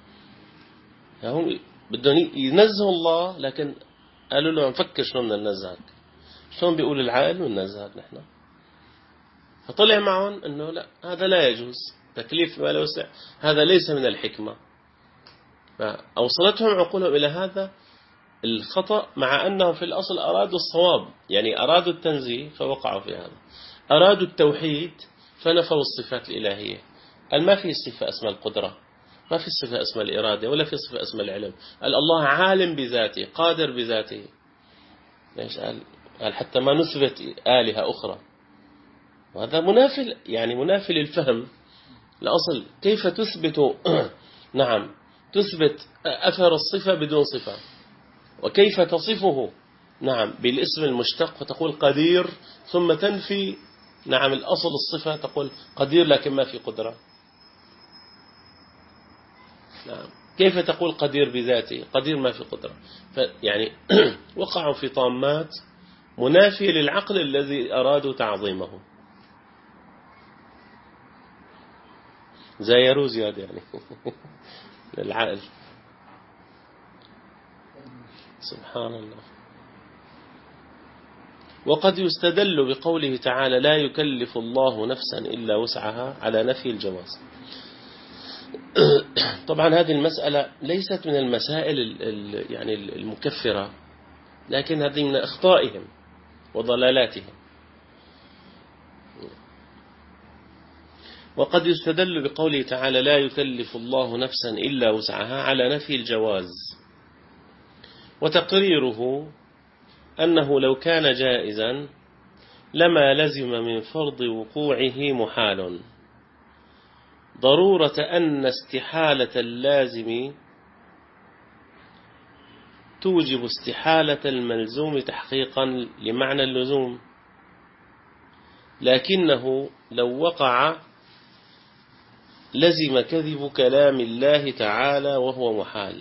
هم بدهم ينزهوا الله، لكن قالوا له نفكر شلون بدنا ننزهك، شلون بيقول العقل وننزهك نحن. فطلع معهم أنه لا، هذا لا يجوز، تكليف ما لا يوسع، هذا ليس من الحكمة. فأوصلتهم عقولهم إلى هذا الخطأ، مع أنهم في الأصل أرادوا الصواب، يعني أرادوا التنزيه فوقعوا في هذا، أرادوا التوحيد فنفوا الصفات الإلهية. قال ما في صفة اسمها القدرة، ما في صفة اسمها الإرادة، ولا في صفة اسمها العلم. قال الله عالم بذاته، قادر بذاته. ليش قال حتى ما نثبت آلهة أخرى، وهذا منافل، يعني منافل الفهم الأصل. كيف تثبت نعم تثبت أثر الصفة بدون صفة، وكيف تصفه نعم بالاسم المشتق فتقول قدير، ثم تنفي نعم الأصل الصفة تقول قدير لكن ما في قدرة. نعم كيف تقول قدير بذاته، قدير ما في قدرة. يعني وقعوا في طامات منافية للعقل الذي أرادوا تعظيمه. زايروا زيادة يعني للعقل. سبحان الله. وقد يستدل بقوله تعالى لا يكلف الله نفسا إلا وسعها على نفي الجواز. طبعا هذه المسألة ليست من المسائل يعني المكفرة، لكن هذه من أخطائهم وضلالاتهم. وقد يستدل بقوله تعالى لا يكلف الله نفسا إلا وسعها على نفي الجواز، وتقريره أنه لو كان جائزا لما لزم من فرض وقوعه محال، ضرورة أن استحالة اللازم توجب استحالة الملزوم تحقيقا لمعنى اللزوم، لكنه لو وقع لزم كذب كلام الله تعالى وهو محال.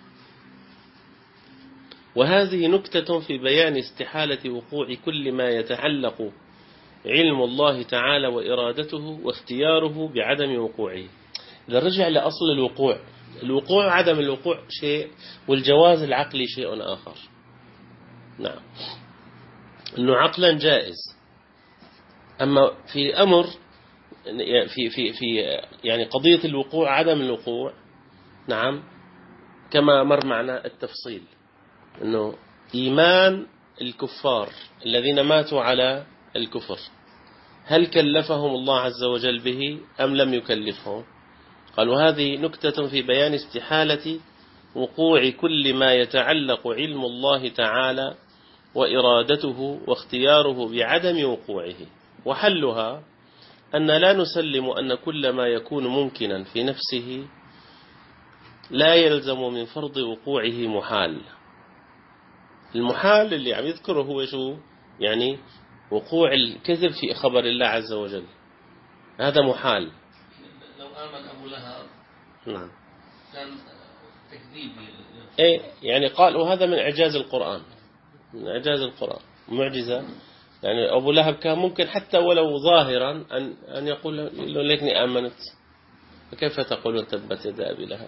وهذه نكتة في بيان استحالة وقوع كل ما يتعلق علم الله تعالى وإرادته واختياره بعدم وقوعه. إذا رجع لأصل الوقوع، الوقوع عدم الوقوع شيء، والجواز العقلي شيء آخر. نعم إنه عقلا جائز. أما في أمر في يعني قضية الوقوع عدم الوقوع، نعم كما مر معنا التفصيل، إنه إيمان الكفار الذين ماتوا على الكفر هل كلفهم الله عز وجل به أم لم يكلفهم؟ قالوا هذه نكتة في بيان استحالة وقوع كل ما يتعلق علم الله تعالى وإرادته واختياره بعدم وقوعه. وحلها أن لا نسلم أن كل ما يكون ممكنا في نفسه لا يلزم من فرض وقوعه محال. المحال اللي عم يذكره هو شو؟ يعني وقوع الكذب في خبر الله عز وجل، هذا محال. لو آمن أبو لهب نعم كان تكذيب. إيه يعني قال وهذا من إعجاز القرآن، من إعجاز القرآن معجزة. يعني أبو لهب كان ممكن حتى ولو ظاهرا أن يقول له ليتني آمنت، فكيف تقولون تبت يدا أبي لهب؟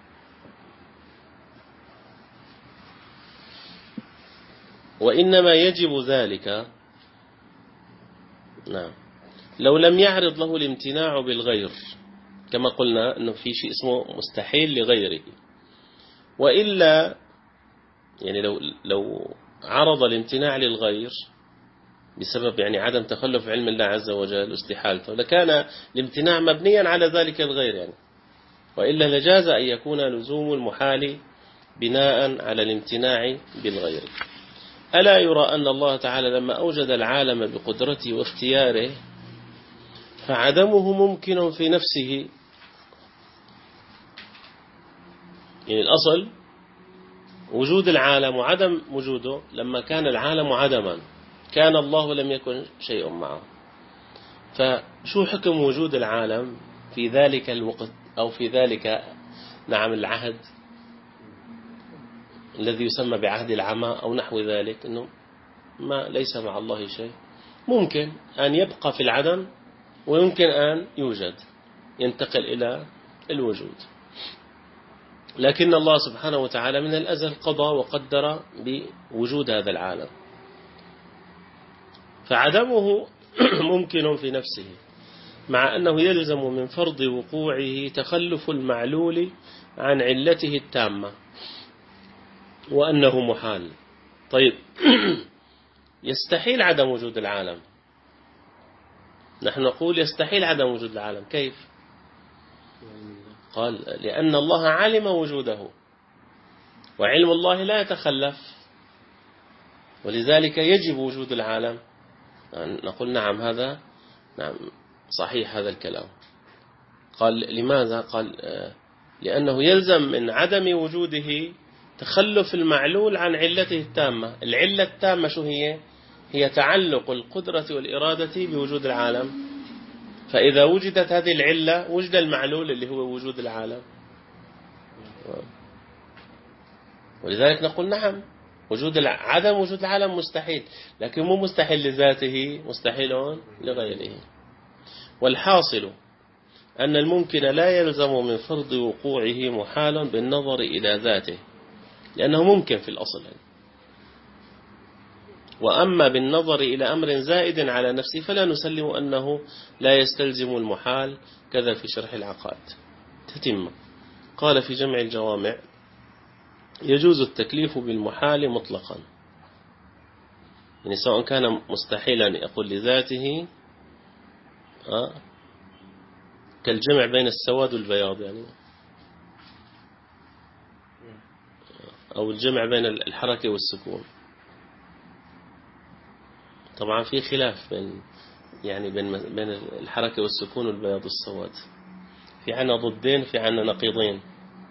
وإنما يجب ذلك نعم لو لم يعرض له الامتناع بالغير، كما قلنا أنه في شيء اسمه مستحيل لغيره. وإلا يعني لو عرض الامتناع للغير بسبب يعني عدم تخلف علم الله عز وجل واستحالته، لكان الامتناع مبنيا على ذلك الغير يعني. وإلا لجاز أن يكون لزوم المحال بناء على الامتناع بالغير. ألا يرى أن الله تعالى لما أوجد العالم بقدرته واختياره فعدمه ممكن في نفسه. يعني الأصل وجود العالم وعدم وجوده، لما كان العالم عدما كان الله لم يكن شيء معه. فشو حكم وجود العالم في ذلك الوقت أو في ذلك نعم العهد؟ الذي يسمى بعهد العمى أو نحو ذلك، أنه ما ليس مع الله شيء، ممكن أن يبقى في العدم ويمكن أن يوجد، ينتقل إلى الوجود. لكن الله سبحانه وتعالى من الأزل قضى وقدر بوجود هذا العالم، فعدمه ممكن في نفسه، مع أنه يلزم من فرض وقوعه تخلف المعلول عن علته التامة وأنه محال. طيب يستحيل عدم وجود العالم، نحن نقول يستحيل عدم وجود العالم، كيف؟ قال لأن الله علم وجوده، وعلم الله لا يتخلف، ولذلك يجب وجود العالم. نقول نعم، هذا نعم صحيح هذا الكلام. قال لماذا؟ قال لأنه يلزم من عدم وجوده تخلف المعلول عن علته التامة. العلة التامة شو هي؟ هي تعلق القدرة والإرادة بوجود العالم، فإذا وجدت هذه العلة وجد المعلول اللي هو وجود العالم. ولذلك نقول نعم عدم وجود العالم مستحيل، لكن مو مستحيل لذاته، مستحيل لغيره. والحاصل أن الممكن لا يلزم من فرض وقوعه محال بالنظر إلى ذاته، لأنه ممكن في الأصل. وأما بالنظر إلى أمر زائد على نفسه فلا نسلم أنه لا يستلزم المحال، كذا في شرح العقائد. تتم. قال في جمع الجوامع: يجوز التكليف بالمحال مطلقا، يعني سواء كان مستحيلا يقول لذاته كالجمع بين السواد والبياض، يعني أو الجمع بين الحركة والسكون. طبعا في خلاف بين الحركة والسكون والبياض والسواد، في عنا ضدين، في عنا نقيضين.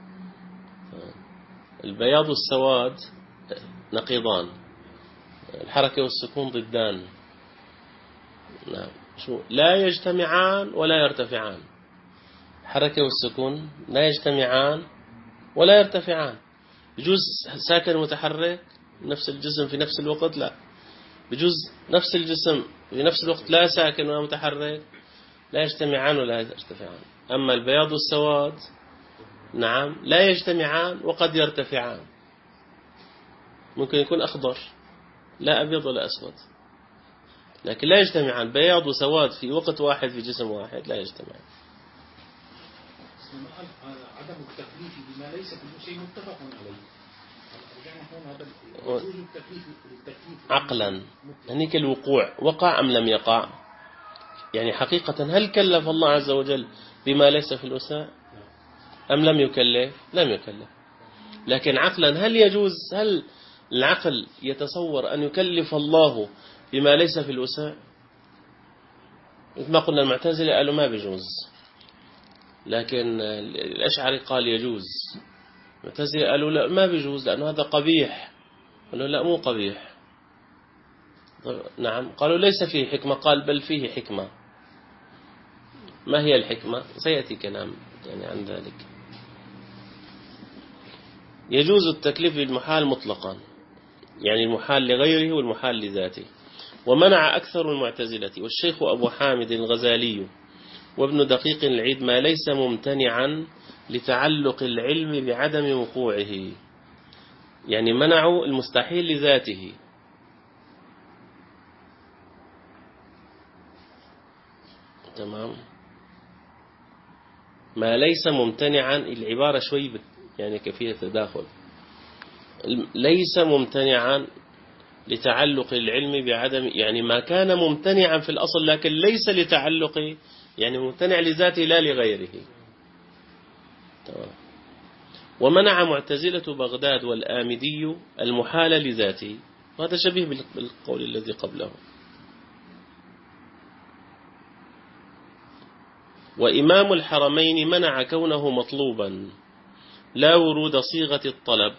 البياض والسواد نقيضان، الحركة والسكون ضدان. نعم، لا يجتمعان ولا يرتفعان. الحركة والسكون لا يجتمعان ولا يرتفعان. بجوز ساكن ومتحرك نفس الجسم في نفس الوقت؟ لا. بجوز نفس الجسم في نفس الوقت لا ساكن ولا متحرك، لا يجتمعان ولا يرتفعان. أما البياض والسواد نعم لا يجتمعان وقد يرتفعان، ممكن يكون أخضر لا أبيض ولا أسود، لكن لا يجتمعان. بياض وسواد في وقت واحد في جسم واحد لا يجتمعان. عدم التكليف بما ليس في شيء متفق عليه. عقلا هنيك الوقوع وقع أم لم يقع؟ يعني حقيقة هل كلف الله عز وجل بما ليس في الوسع أم لم يكلف؟ لم يكلف. لكن عقلا هل يجوز، هل العقل يتصور أن يكلف الله بما ليس في الوسع؟ مثل ما قلنا المعتزلة قالوا ما بيجوز، لكن الأشعري قال يجوز. المعتزلة قالوا لا ما بيجوز لأنه هذا قبيح، قالوا لا مو قبيح. نعم قالوا ليس فيه حكمة، قال بل فيه حكمة. ما هي الحكمة؟ سيأتي كلام عن ذلك. يجوز التكليف بالمحال مطلقا، يعني المحال لغيره والمحال لذاته. ومنع أكثر المعتزلة والشيخ أبو حامد الغزالي وابن دقيق العيد ما ليس ممتنعا لتعلق العلم بعدم وقوعه، يعني منعوا المستحيل لذاته. تمام. ما ليس ممتنعا، العبارة شوي كفية تداخل. ليس ممتنعا لتعلق العلم بعدم، يعني ما كان ممتنعا في الأصل لكن ليس لتعلق، يعني ممتنع لذاته لا لغيره. تمام. ومنع معتزلة بغداد والآمدي المحال لذاته، وهذا شبيه بالقول الذي قبله. وإمام الحرمين منع كونه مطلوبا لا ورود صيغة الطلب.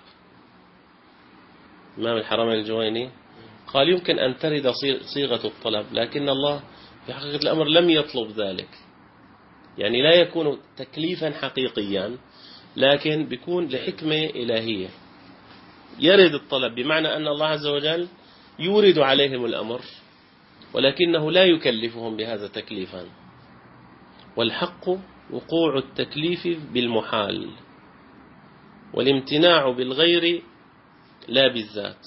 إمام الحرمين الجويني قال يمكن أن ترد صيغة الطلب، لكن الله في حقيقة الأمر لم يطلب ذلك، يعني لا يكون تكليفا حقيقيا، لكن بيكون لحكمة إلهية. يرد الطلب بمعنى أن الله عز وجل يورد عليهم الأمر ولكنه لا يكلفهم بهذا تكليفا. والحق وقوع التكليف بالمحال والامتناع بالغير لا بالذات.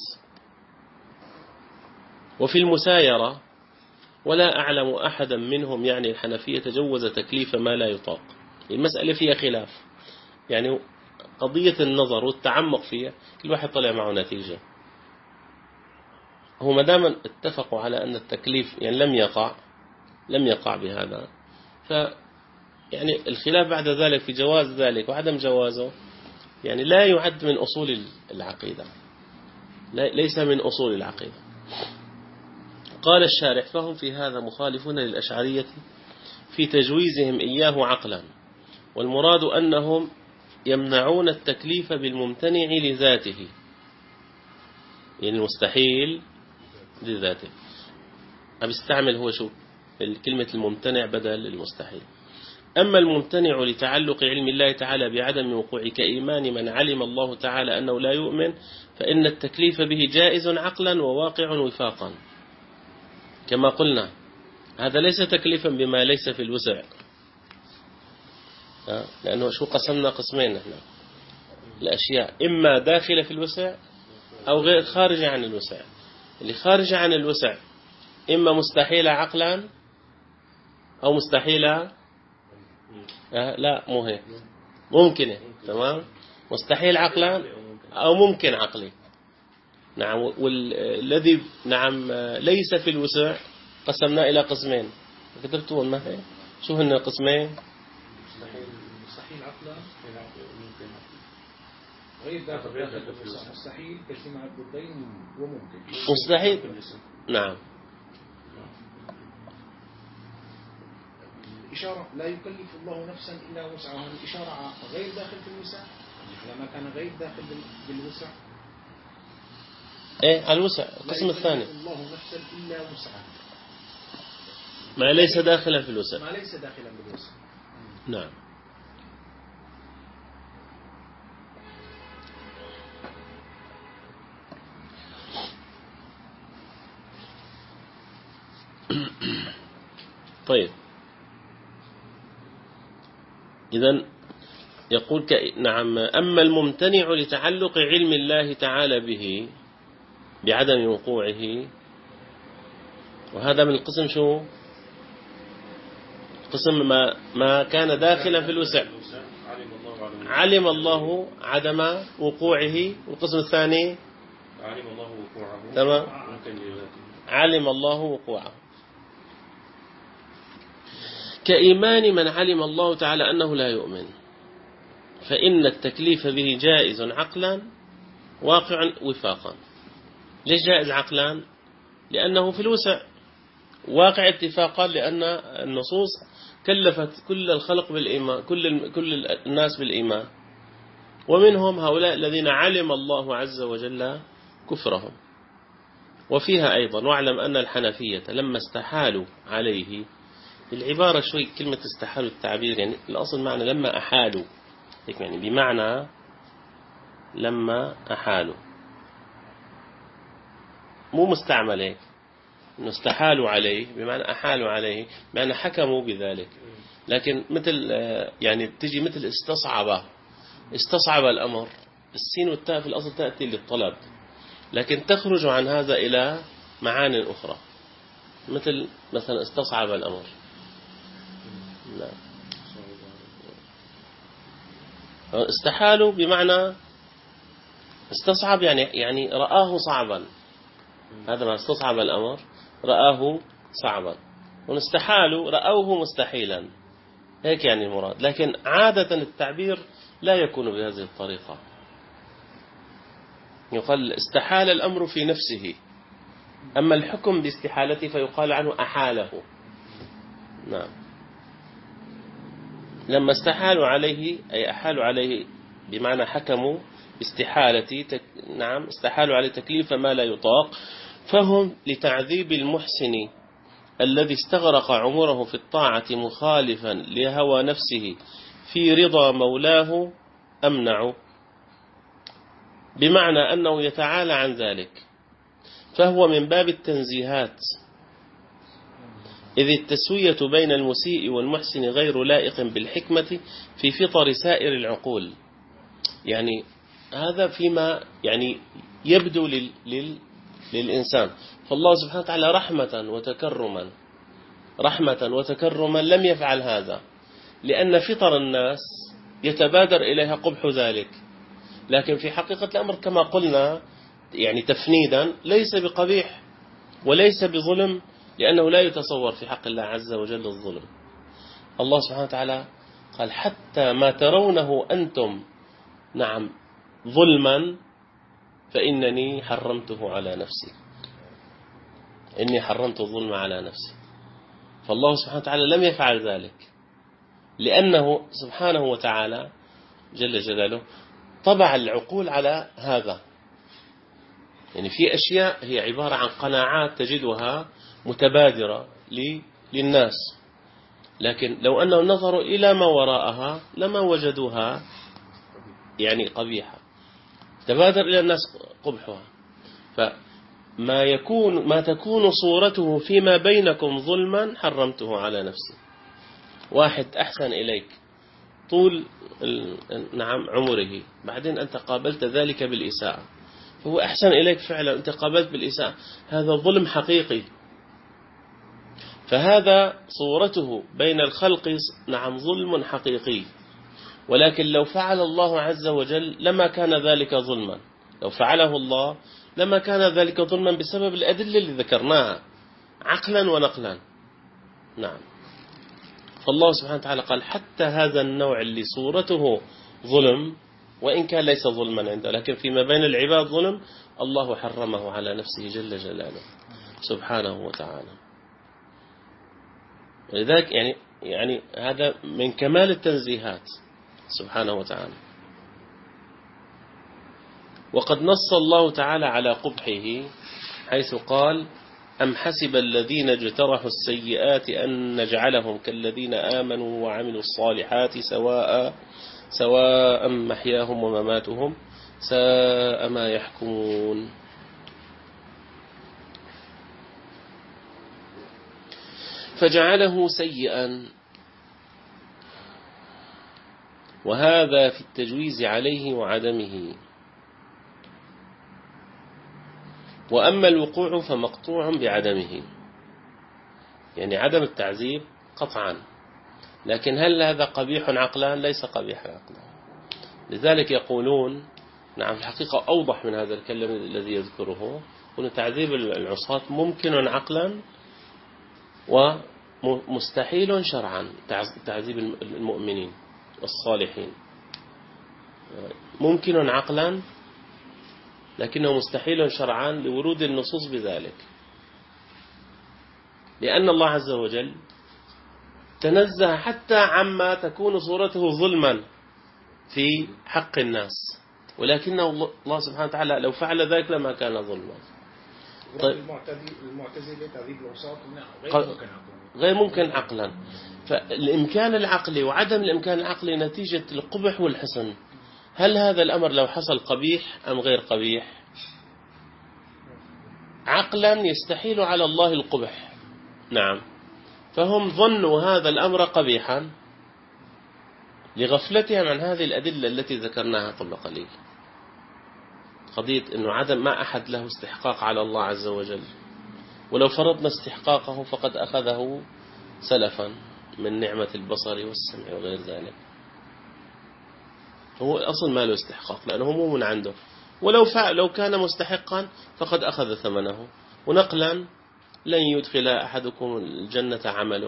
وفي المسايرة ولا أعلم أحدا منهم يعني الحنفية تجوز تكليف ما لا يطاق. المسألة فيها خلاف، يعني قضية النظر والتعمق فيها كل واحد طلع معه نتيجة. هو ما دام اتفقوا على أن التكليف يعني لم يقع بهذا، يعني الخلاف بعد ذلك في جواز ذلك وعدم جوازه يعني لا يعد من أصول العقيدة، ليس من أصول العقيدة. قال الشارح فهم في هذا مخالفون للأشعرية في تجويزهم إياه عقلا، والمراد أنهم يمنعون التكليف بالممتنع لذاته، يعني المستحيل لذاته. بيستعمل هو شو كلمة الممتنع بدل المستحيل. أما الممتنع لتعلق علم الله تعالى بعدم وقوع كإيمان من علم الله تعالى أنه لا يؤمن، فإن التكليف به جائز عقلا وواقع وفاقا. كما قلنا هذا ليس تكليفا بما ليس في الوسع، لأنه شو قسمنا قسمين نحن الأشياء، إما داخلة في الوسع أو غير خارجة عن الوسع. اللي خارجة عن الوسع إما مستحيلة عقلا أو مستحيلة لا مو هيك ممكنة، تمام، مستحيل عقلا أو ممكن عقلي. نعم. والذي نعم ليس في الوسع قسمنا إلى قسمين، كتبتوا ما هي شو هن القسمين؟ مستحيل عقلا غير داخل الوسع، مستحيل كاجتماع الضدين وممكن مستحيل. نعم. الإشارة لا يكلف الله نفسا إلا وسعها، الإشارة غير داخل في الوسع لما كان غير داخل بالوسع. ايه على الوسع القسم الثاني الله نفسا إلا وسعها، ما ليس داخلا في الوسع، ما ليس داخلا بالوسع. نعم. طيب إذن يقول نعم أما الممتنع لتعلق علم الله تعالى به بعدم وقوعه، وهذا من القسم شو قسم ما كان داخلا في الوسع علم الله عدم وقوعه، والقسم الثاني علم الله وقوعه تمام ممكن لذاته علم الله وقوعه. كإيمان من علم الله تعالى أنه لا يؤمن، فإن التكليف به جائز عقلا واقع وفاقا. ليش جائز عقلا؟ لأنه في الوسع، واقع اتفاقا لأن النصوص كلفت كل الخلق بالإيمان، كل الناس بالإيمان، ومنهم هؤلاء الذين علم الله عز وجل كفرهم. وفيها أيضا واعلم أن الحنفية لما استحالوا عليه، العبارة شوي كلمة استحالوا التعبير يعني الأصل معنى لما أحالوا، يعني بمعنى لما أحالوا مو مستعمل هيك، إنه استحالوا عليه بمعنى أحالوا عليه بمعنى حكموا بذلك. لكن مثل يعني بتجي مثل استصعب الأمر، السين والتاء في الأصل تأتي للطلب، لكن تخرج عن هذا إلى معان أخرى، مثلا استصعب الأمر. لا. استحالوا بمعنى استصعب يعني رآه صعبا، هذا ما استصعب الأمر رآه صعبا، ونستحالوا رأوه مستحيلا، هيك يعني المراد. لكن عادة التعبير لا يكون بهذه الطريقة، يقال استحال الأمر في نفسه، أما الحكم باستحالته فيقال عنه أحاله. نعم. لما استحالوا عليه أي أحالوا عليه بمعنى حكموا باستحالة، نعم استحالوا عليه تكليف ما لا يطاق، فهم لتعذيب المحسن الذي استغرق عمره في الطاعة مخالفا لهوى نفسه في رضا مولاه أمنع. بمعنى أنه يتعالى عن ذلك، فهو من باب التنزيهات، إذ التسوية بين المسيء والمحسن غير لائق بالحكمة في فطر سائر العقول. يعني هذا فيما يعني يبدو للإنسان. فالله سبحانه وتعالى رحمة وتكرما لم يفعل هذا، لأن فطر الناس يتبادر إليها قبح ذلك، لكن في حقيقة الأمر كما قلنا يعني تفنيدا ليس بقبيح وليس بظلم، لأنه لا يتصور في حق الله عز وجل الظلم. الله سبحانه وتعالى قال حتى ما ترونه أنتم نعم ظلما فإنني حرمته على نفسي، إني حرمت الظلم على نفسي. فالله سبحانه وتعالى لم يفعل ذلك، لأنه سبحانه وتعالى جل جلاله طبع العقول على هذا. يعني في أشياء هي عبارة عن قناعات تجدها متبادرة للناس، لكن لو أنهم نظروا إلى ما وراءها لما وجدوها يعني قبيحة، تبادر إلى الناس قبحها. ما تكون صورته فيما بينكم ظلما حرمته على نفسي. واحد أحسن إليك طول نعم عمره، بعدين أنت قابلت ذلك بالإساءة، فهو أحسن إليك فعلا، أنت قابلت بالإساءة، هذا ظلم حقيقي. فهذا صورته بين الخلق نعم ظلم حقيقي، ولكن لو فعل الله عز وجل لما كان ذلك ظلما، لو فعله الله لما كان ذلك ظلما بسبب الأدلة اللي ذكرناها عقلا ونقلا. نعم. فالله سبحانه وتعالى قال حتى هذا النوع اللي صورته ظلم، وإن كان ليس ظلما عنده، لكن فيما بين العباد ظلم، الله حرمه على نفسه جل جلاله سبحانه وتعالى. ولذلك يعني هذا من كمال التنزيهات سبحانه وتعالى. وقد نص الله تعالى على قبحه حيث قال أم حسب الذين اجترحوا السيئات أن نجعلهم كالذين آمنوا وعملوا الصالحات سواء محياهم ومماتهم ساء ما يحكمون. فجعله سيئا، وهذا في التجويز عليه وعدمه. وأما الوقوع فمقطوع بعدمه، يعني عدم التعذيب قطعا، لكن هل هذا قبيح عقلا؟ ليس قبيح عقلا. لذلك يقولون نعم في الحقيقة أوضح من هذا الكلام الذي يذكره، أن تعذيب العصاة ممكن عقلا ومستحيل شرعا. تعذيب المؤمنين والصالحين ممكن عقلا لكنه مستحيل شرعا لورود النصوص بذلك، لأن الله عز وجل تنزه حتى عما تكون صورته ظلما في حق الناس، ولكنه الله سبحانه وتعالى لو فعل ذلك لما كان ظلما. طيب المعتزلة تعذيب العصاة غير ممكن عقلا. فالإمكان العقلي وعدم الإمكان العقلي نتيجة القبح والحسن. هل هذا الأمر لو حصل قبيح أم غير قبيح؟ عقلا يستحيل على الله القبح. نعم. فهم ظنوا هذا الأمر قبيحا لغفلتهم عن هذه الأدلة التي ذكرناها قبل قليل. قضية أنه عدم ما أحد له استحقاق على الله عز وجل، ولو فرضنا استحقاقه فقد أخذه سلفا من نعمة البصر والسمع وغير ذلك. هو أصلا ما له استحقاق لأنه مو من عنده، ولو كان مستحقا فقد أخذ ثمنه. ونقلا لن يدخل أحدكم الجنة عمله.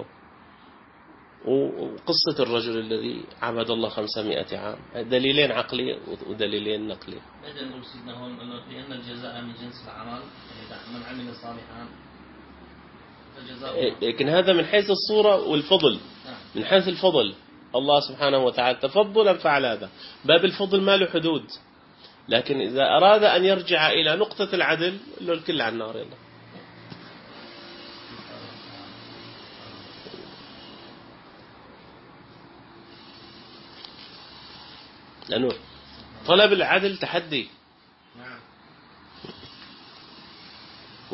وقصة الرجل الذي عبد الله 500 عام، دليلين عقلي ودليلين نقلي. إذن نقول سيدنا هون لأن الجزاء من جنس العمل، من عمل صالحا فجزاؤه. لكن هذا من حيث الصورة والفضل. من حيث الفضل الله سبحانه وتعالى تفضلا فعل هذا. باب الفضل ما له حدود، لكن إذا أراد أن يرجع إلى نقطة العدل له الكل على النار. يلا. لأنه طلب العدل تحدي،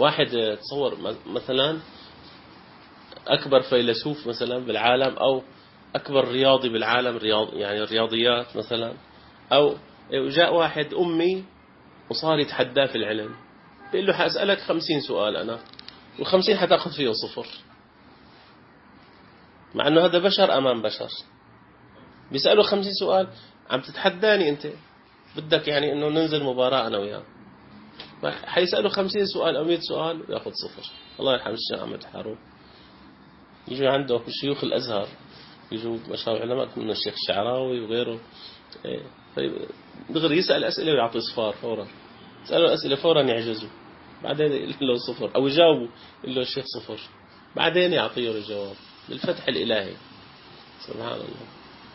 واحد تصور مثلا أكبر فيلسوف مثلا بالعالم، أو أكبر رياضي بالعالم، يعني الرياضيات مثلا، أو جاء واحد أمي وصار يتحداه في العلم، بيقول له حأسألك 50 سؤال أنا، و50 حتاخذ فيه 0، مع أنه هذا بشر أمام بشر. بيسأله 50 سؤال، عم تتحداني أنت، بدك يعني أنه ننزل مباراة أنا وياه، حيسأله 50 سؤال أو 100 سؤال ويأخذ 0. الله يرحم الشيخ أحمد حارون، يجوا عنده شيوخ الأزهر، يجوا مشاهير علماء من الشيخ الشعراوي وغيره، دغري يسأل أسئلة ويعطي صفار فورا، يسأله أسئلة فورا يعجزوا، بعدين يقول له 0، أو يجاوبوا يقول له الشيخ 0، بعدين يعطيه الجواب بالفتح الإلهي. سبحان الله.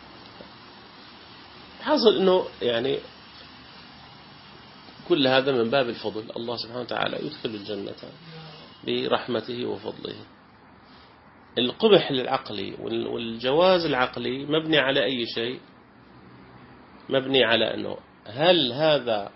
حاصل أنه يعني كل هذا من باب الفضل، الله سبحانه وتعالى يدخل الجنة برحمته وفضله. القبح العقلي والجواز العقلي مبني على أي شيء؟ مبني على أنه هل هذا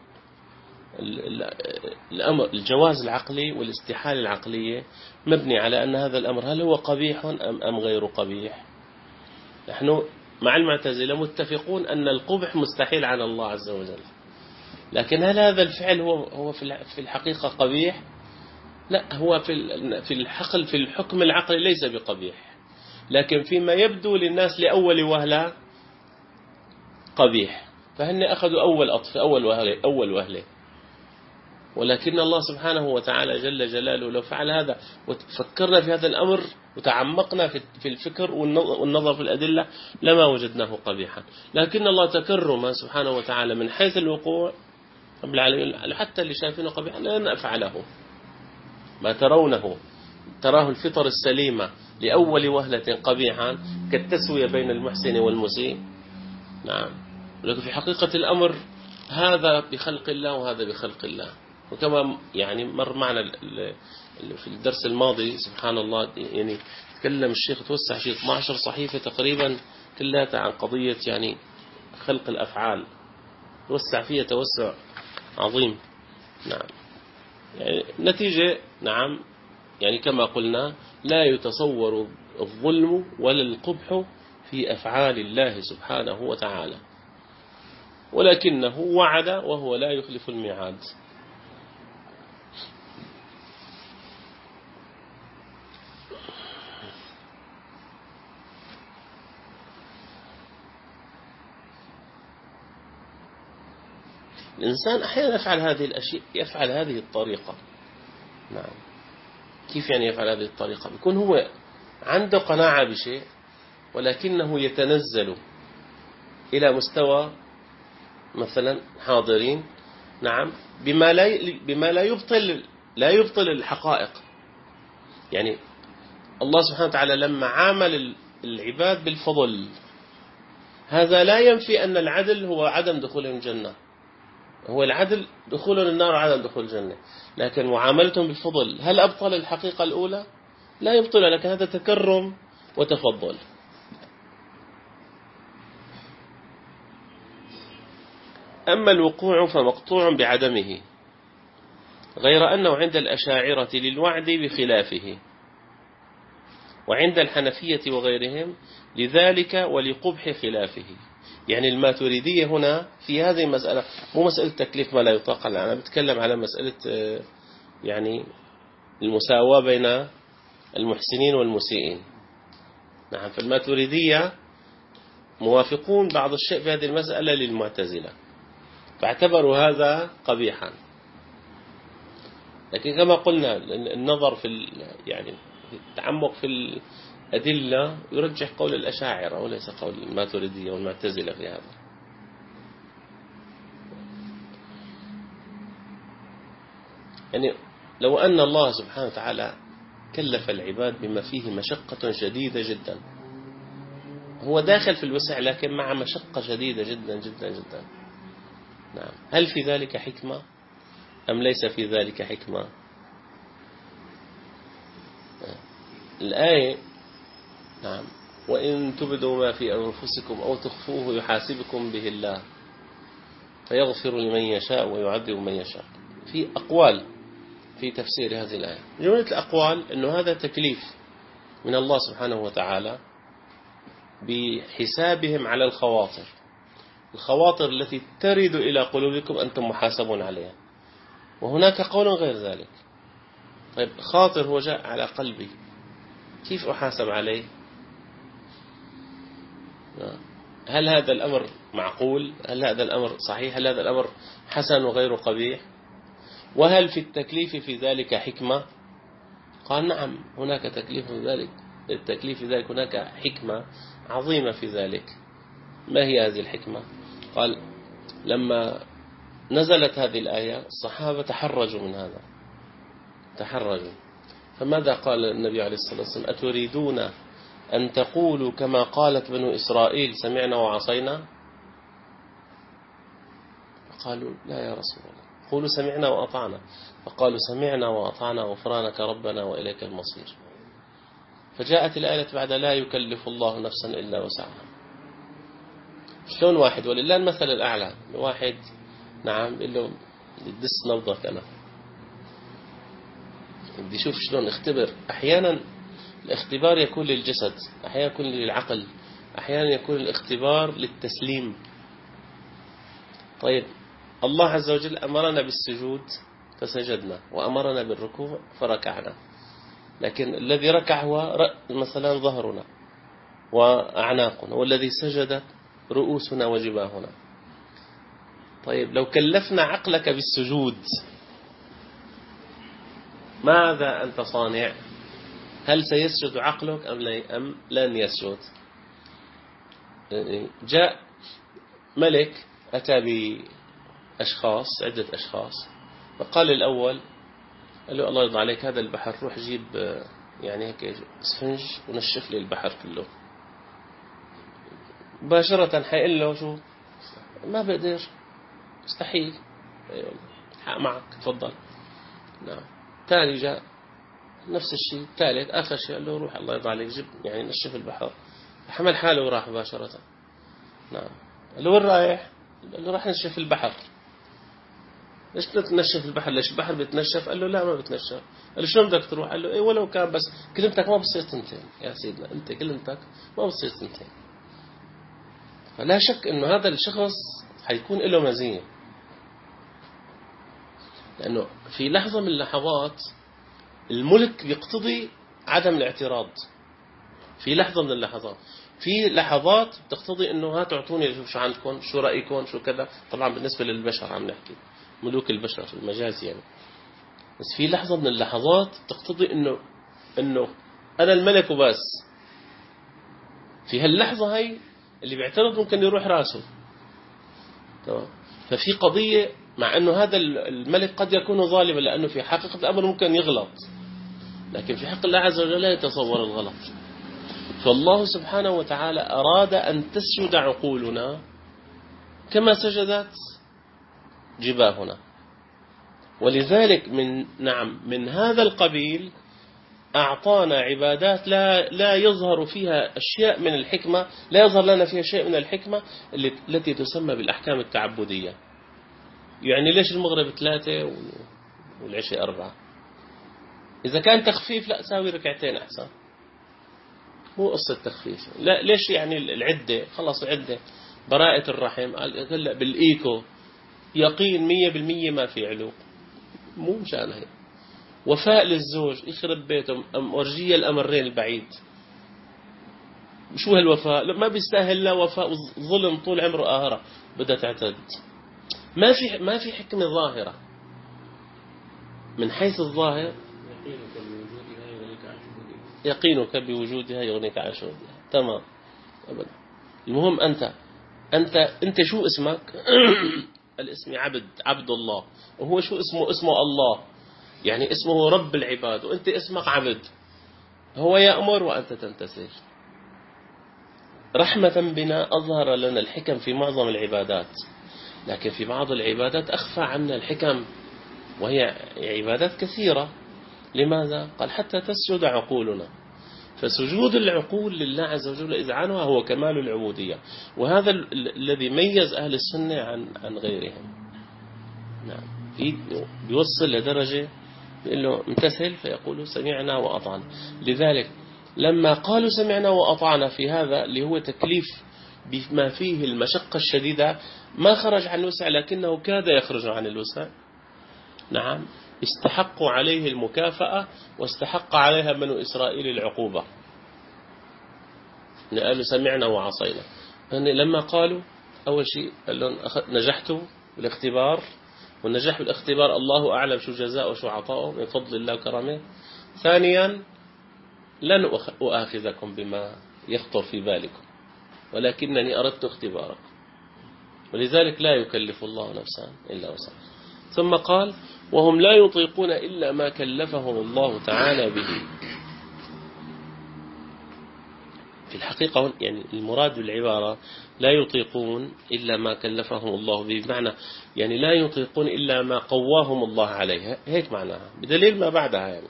الأمر، الجواز العقلي والاستحالة العقلية مبني على أن هذا الأمر هل هو قبيح أم غير قبيح؟ نحن مع المعتزلة متفقون أن القبح مستحيل على الله عز وجل، لكن هل هذا الفعل هو في الحقيقة قبيح؟ لا، هو في الحكم العقلي ليس بقبيح، لكن فيما يبدو للناس لأول وهلة قبيح، فهن أخذوا أول وهلة. ولكن الله سبحانه وتعالى جل جلاله لو فعل هذا وفكرنا في هذا الأمر وتعمقنا في الفكر والنظر في الأدلة لما وجدناه قبيحا، لكن الله تكرم سبحانه وتعالى من حيث الوقوع رب العالمين، حتى اللي شايفينه قبيحا لن أفعله، ما ترونه تراه الفطر السليمة لأول وهلة قبيحا كالتسوية بين المحسن والمسيء. نعم، ولكن في حقيقة الأمر هذا بخلق الله وهذا بخلق الله. وكما يعني مر معنا في الدرس الماضي سبحان الله، يعني تكلم الشيخ توسع شيء 12 صحيفة تقريبا كلها عن قضية يعني خلق الأفعال، توسع فيها توسع عظيم. نعم، يعني نتيجة نعم يعني كما قلنا لا يتصور الظلم ولا القبح في أفعال الله سبحانه وتعالى، ولكنه وعد وهو لا يخلف الميعاد. الإنسان أحيانا يفعل هذه الأشياء، يفعل هذه الطريقة. نعم، كيف يعني يفعل هذه الطريقة؟ بيكون هو عنده قناعة بشيء ولكنه يتنزل إلى مستوى مثلا حاضرين، نعم، بما لا يبطل الحقائق. يعني الله سبحانه وتعالى لما عامل العباد بالفضل، هذا لا ينفي أن العدل هو عدم دخولهم الجنة، هو العدل دخولهم النار وعدم دخول الجنة، لكن معاملتهم بالفضل هل أبطل الحقيقة الأولى؟ لا يبطلها، لكن هذا تكرم وتفضل. أما الوقوع فمقطوع بعدمه، غير أنه عند الأشاعرة للوعد بخلافه، وعند الحنفية وغيرهم لذلك ولقبح خلافه. يعني الماتريدية هنا في هذه المسألة مو مسألة تكليف ما لا يطاق، أنا بتكلم على مسألة يعني المساواة بين المحسنين والمسيئين. نعم، فالماتريدية موافقون بعض الشيء في هذه المسألة للمعتزلة، فاعتبروا هذا قبيحا. لكن كما قلنا النظر في يعني التعمق في الأدلة يرجح قول الأشاعرة وليس قول الماتريدية والمعتزلة في هذا. يعني لو أن الله سبحانه وتعالى كلف العباد بما فيه مشقة شديدة جدا، هو داخل في الوسع لكن مع مشقة شديدة جدا جدا جدا، نعم، هل في ذلك حكمة أم ليس في ذلك حكمة؟ الآية نعم، وإن تبدوا ما في أنفسكم أو تخفوه يحاسبكم به الله فيغفر لمن يشاء ويعذب من يشاء. في أقوال في تفسير هذه الآية. جملة الأقوال أنه هذا تكليف من الله سبحانه وتعالى بحسابهم على الخواطر التي ترد إلى قلوبكم أنتم محاسبون عليها، وهناك قول غير ذلك. طيب خاطر هو جاء على قلبي، كيف أحاسب عليه؟ هل هذا الأمر معقول؟ هل هذا الأمر صحيح؟ هل هذا الأمر حسن وغير قبيح؟ وهل في التكليف في ذلك حكمة؟ قال نعم، هناك تكليف في ذلك، التكليف في ذلك هناك حكمة عظيمة في ذلك. ما هي هذه الحكمة؟ قال لما نزلت هذه الآية الصحابة تحرجوا من هذا، تحرجوا. فماذا قال النبي عليه الصلاة والسلام؟ أتريدون أن تقولوا كما قالت بنو إسرائيل سمعنا وعصينا؟ فقالوا لا يا رسول الله، قولوا سمعنا وأطعنا. فقالوا سمعنا وأطعنا غفرانك ربنا وإليك المصير. فجاءت الآية بعد لا يكلف الله نفسا إلا وسعها. شلون واحد، ولله المثل الأعلى، واحد نعم قال له دس نبضك أنا، بدي شوف شلون اختبر. أحيانا الاختبار يكون للجسد، أحيانا يكون للعقل، أحيانا يكون الاختبار للتسليم. طيب الله عز وجل أمرنا بالسجود فسجدنا، وأمرنا بالركوع فركعنا، لكن الذي ركع هو مثلا ظهرنا وأعناقنا، والذي سجد رؤوسنا وجباهنا. طيب لو كلفنا عقلك بالسجود ماذا أنت صانع؟ هل سيسجد عقلك أم لن يسجد؟ جاء ملك أتى بأشخاص، عدة أشخاص، فقال الأول قال له الله يرضى عليك هذا البحر روح جيب يعني هيك اسفنج ونشف لي البحر كله. مباشرة حيقول له شو؟ ما بقدر، مستحيل. حق معك تفضل. نعم. ثاني جاء نفس الشيء، ثالث آخر شيء قال له روح الله يرضى عليك جيب يعني نشف البحر. حمل حاله وراح مباشرة. نعم. قال له وين رايح؟ قال له راح نشف البحر. ليش تنشف البحر؟ ليش البحر بتنشف؟ قال له لا ما بتنشف. قال له شلون بدك تروح؟ قال له ايه ولو كان بس كلمتك ما بتصير تنتين يا سيدنا، انت كلمتك ما بتصير تنتين. فلا شك انه هذا الشخص حيكون له مزية، لانه في لحظة من اللحظات الملك يقتضي عدم الاعتراض. في لحظة من اللحظات، في لحظات تقتضي انه ها تعطوني شو عندكم، شو رأيكم، شو كذا. طبعا بالنسبة للبشر عم نحكي ملوك البشر المجاز يعني. بس في لحظة من اللحظات تقتضي انه انا الملك وبس. في هاللحظة هاي اللي بيعترض ممكن يروح راسه. تمام. ففي قضية مع انه هذا الملك قد يكون ظالما، لانه في حقيقة الامر ممكن يغلط، لكن في حق الله عز وجل لا يتصور الغلط. فالله سبحانه وتعالى أراد أن تسجد عقولنا كما سجدت جباهنا، ولذلك من هذا القبيل أعطانا عبادات لا يظهر فيها أشياء من الحكمة، لا يظهر لنا فيها شيء من الحكمة التي تسمى بالأحكام التعبدية. يعني ليش المغرب 3 والعشاء 4؟ إذا كان تخفيف لا ساوي ركعتين أحسن، مو قصة تخفيف. لا ليش يعني العدة خلص العدة براءة الرحم هلا بالإيكو يقين 100% ما في علو، مو مشان هيك. وفاء للزوج يخرب بيته ورجية الأمرين البعيد. شو هالوفاء؟ ما بيستاهل لا وفاء، ظلم طول عمره قاهرة بدها تعتد. ما في حكمة ظاهرة من حيث الظاهر. يقينك بوجودها يغنيك عن شهودها. تمام أبدا. المهم أنت شو اسمك؟ الاسم عبد الله، وهو شو اسمه الله، يعني اسمه رب العباد، وأنت اسمك عبد. هو يأمر وأنت تمتثل. رحمة بنا أظهر لنا الحكم في معظم العبادات، لكن في بعض العبادات أخفى عنا الحكم، وهي عبادات كثيرة. لماذا؟ قال حتى تسجد عقولنا. فسجود العقول لله عز وجل إذعانها هو كمال العبودية، وهذا الذي ميز أهل السنة عن غيرهم. نعم. بيوصل لدرجة يقول له امتثل، فيقول سمعنا وأطعنا. لذلك لما قالوا سمعنا وأطعنا في هذا اللي هو تكليف بما فيه المشقة الشديدة ما خرج عن الوسع لكنه كاد يخرج عن الوسع، نعم، استحقوا عليه المكافأة واستحق عليها بنو إسرائيل العقوبة. قالوا سمعنا وعصينا. لما قالوا أول شيء قال لهم نجحتوا بالاختبار، والنجاح بالاختبار الله أعلم شو جزاء وشو عطاؤه من فضل الله وكرمه. ثانيا لن أؤاخذكم بما يخطر في بالكم ولكنني أردت اختباركم، ولذلك لا يكلف الله نفسا إلا وسعها. ثم قال وهم لا يطيقون إلا ما كلفهم الله تعالى به. في الحقيقة يعني المراد بالعبارة لا يطيقون إلا ما كلفهم الله به، بمعنى يعني لا يطيقون إلا ما قواهم الله عليه، هيك معناها بدليل ما بعدها. يعني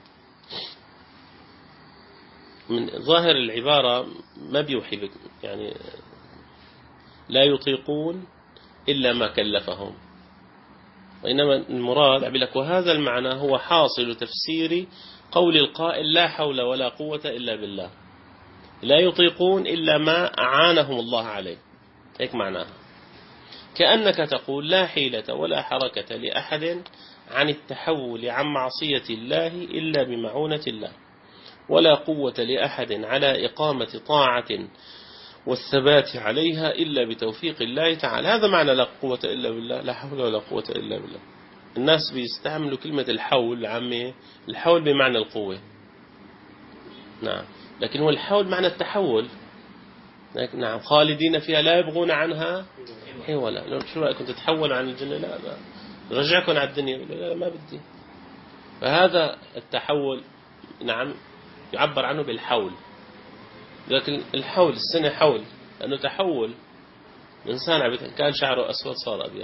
من ظاهر العبارة ما بيوحي بك، يعني لا يطيقون إلا ما كلفهم، وإنما المراد لك وهذا المعنى هو حاصل تفسير قول القائل لا حول ولا قوة إلا بالله، لا يطيقون إلا ما أعانهم الله عليه، هيك معناها. كأنك تقول لا حيلة ولا حركة لأحد عن التحول عن معصية الله إلا بمعونة الله، ولا قوة لأحد على إقامة طاعة والثبات عليها إلا بتوفيق الله تعالى. هذا معنى لا قوة إلا بالله، لا حول ولا قوة إلا بالله. الناس بيستعملوا كلمة الحول عامة، الحول بمعنى القوة، نعم، لكن هو الحول معنى التحول، نعم، خالدين فيها لا يبغون عنها حولا. شو رأيكم تتحولوا عن الجنة؟ لا لا، رجعكم على الدنيا. لا ما بدي. فهذا التحول نعم يعبر عنه بالحول، لكن الحول السنة حول لأنه تحول. إنسان كان شعره أسود صار أبيض.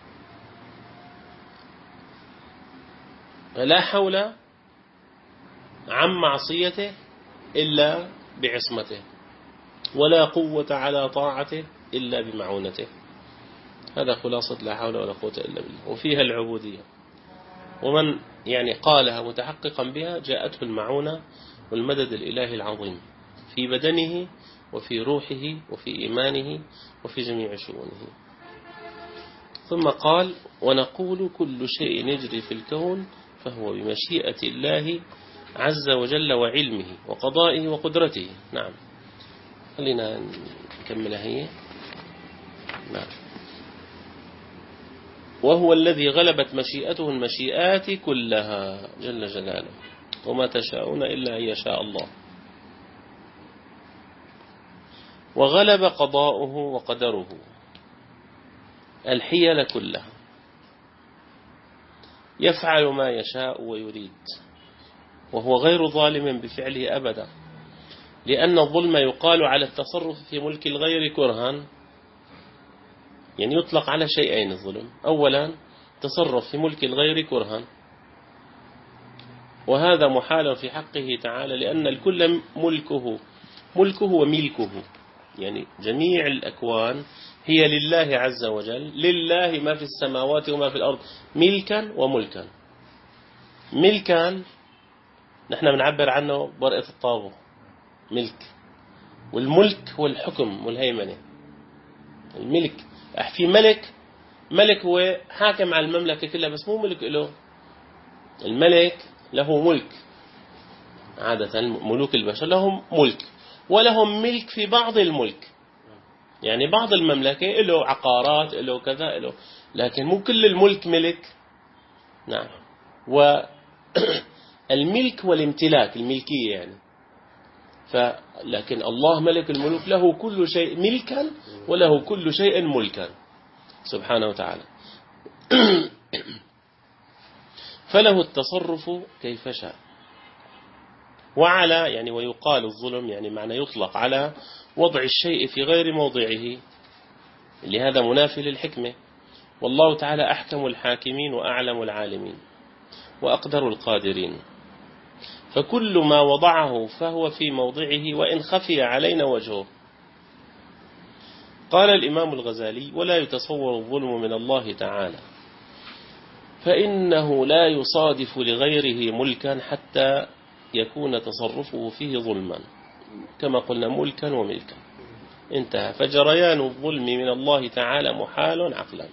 لا حول عن معصيته إلا بعصمته، ولا قوة على طاعته إلا بمعونته. هذا خلاصة لا حول ولا قوة إلا بالله، وفيها العبودية. ومن يعني قالها متحققا بها جاءته المعونة والمدد الإلهي العظيم في بدنه وفي روحه وفي إيمانه وفي جميع شؤونه. ثم قال ونقول كل شيء يجري في الكون فهو بمشيئة الله عز وجل وعلمه وقضائه وقدرته. نعم، خلينا نكملها هي. نعم. وهو الذي غلبت مشيئته المشيئات كلها جل جلاله، وما تشاءون إلا أن يشاء الله. وغلب قضاؤه وقدره الحيل كلها، يفعل ما يشاء ويريد، وهو غير ظالم بفعله أبدا، لأن الظلم يقال على التصرف في ملك الغير كرها. يعني يطلق على شيئين الظلم: أولا تصرف في ملك الغير كرها، وهذا محال في حقه تعالى، لأن الكل ملكه وملكه، يعني جميع الأكوان هي لله عز وجل، لله ما في السماوات وما في الأرض ملكا وملكا. ملكا نحن بنعبر عنه برئة الطاغوت ملك، والملك هو الحكم والهيمنة. الملك في ملك هو حاكم على المملكة كلها، بس مو ملك له. الملك له ملك، عادة ملوك البشر لهم ملك، ولهم ملك في بعض الملك، يعني بعض المملكة له عقارات له كذا له، لكن مو كل الملك ملك. نعم. والملك والامتلاك الملكية يعني، لكن الله ملك الملوك له كل شيء ملكا وله كل شيء ملكا سبحانه وتعالى. فله التصرف كيف شاء. وعلى يعني ويقال الظلم يعني معنى يطلق على وضع الشيء في غير موضعه، لهذا منافي للحكمة. والله تعالى أحكم الحاكمين وأعلم العالمين وأقدر القادرين، فكل ما وضعه فهو في موضعه وإن خفي علينا وجهه. قال الإمام الغزالي: ولا يتصور الظلم من الله تعالى، فإنه لا يصادف لغيره ملكا حتى يكون تصرفه فيه ظلما، كما قلنا ملكا وملكا، انتهى. فجريان الظلم من الله تعالى محال عقلا.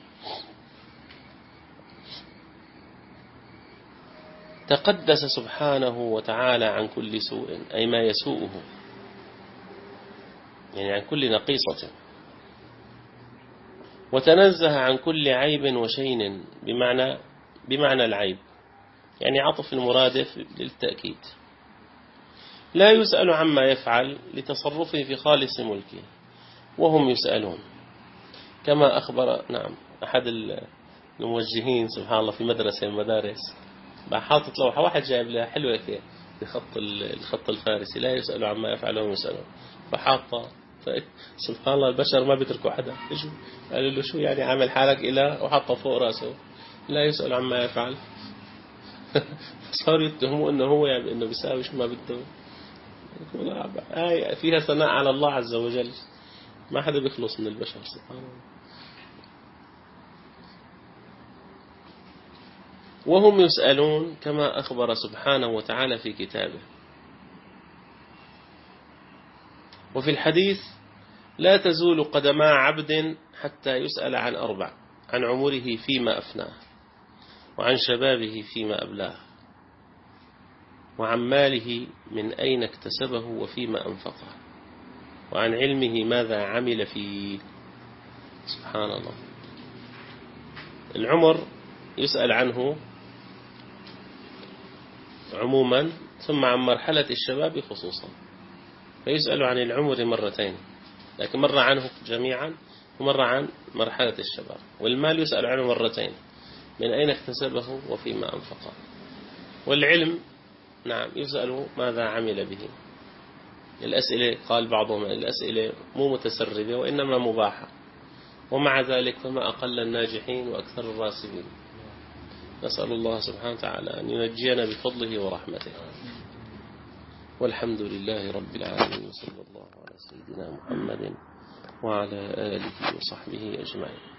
تقدس سبحانه وتعالى عن كل سوء، أي ما يسوءه، يعني عن كل نقيصة، وتنزه عن كل عيب وشين، بمعنى العيب، يعني عطف المرادف للتأكيد. لا يسأل عما يفعل لتصرفه في خالص ملكه، وهم يسألون، كما أخبر أحد الموجهين سبحان الله في مدرسة من المدارس، حاطط لوحة، واحد جايب لها حلوة كده بخط الخط الفارسي، لا يسأل عما يفعل وهم يسألون، فحاطة. سبحان الله البشر ما بيتركوا حدا. قالوا له شو يعني عامل حالك إله، وحطه فوق رأسه لا يسأل عما يفعل. صاروا يتهموا انه هو يعني انه بيساوي شو ما بده. فيها ثناء على الله عز وجل، ما حدا بيخلص من البشر سبحان الله. وهم يسألون كما أخبر سبحانه وتعالى في كتابه. وفي الحديث: لا تزول قدما عبد حتى يسأل عن 4: عن عمره فيما أفناه، وعن شبابه فيما أبلاه، وعن ماله من أين اكتسبه وفيما أنفقه، وعن علمه ماذا عمل فيه. سبحان الله. العمر يسأل عنه عموما، ثم عن مرحلة الشباب خصوصا، فيسأل عن العمر مرتين، لكن مرة عنه جميعا ومرة عن مرحلة الشباب. والمال يسأل عنه مرتين: من أين اكتسبه وفيما أنفقه. والعلم يسأل ماذا عمل به. الأسئلة قال بعضهم الأسئلة مو متسربة وإنما مباحة، ومع ذلك فما أقل الناجحين وأكثر الراسبين. نسأل الله سبحانه وتعالى أن ينجينا بفضله ورحمته. والحمد لله رب العالمين، صلى الله على سيدنا محمد وعلى آله وصحبه أجمعين.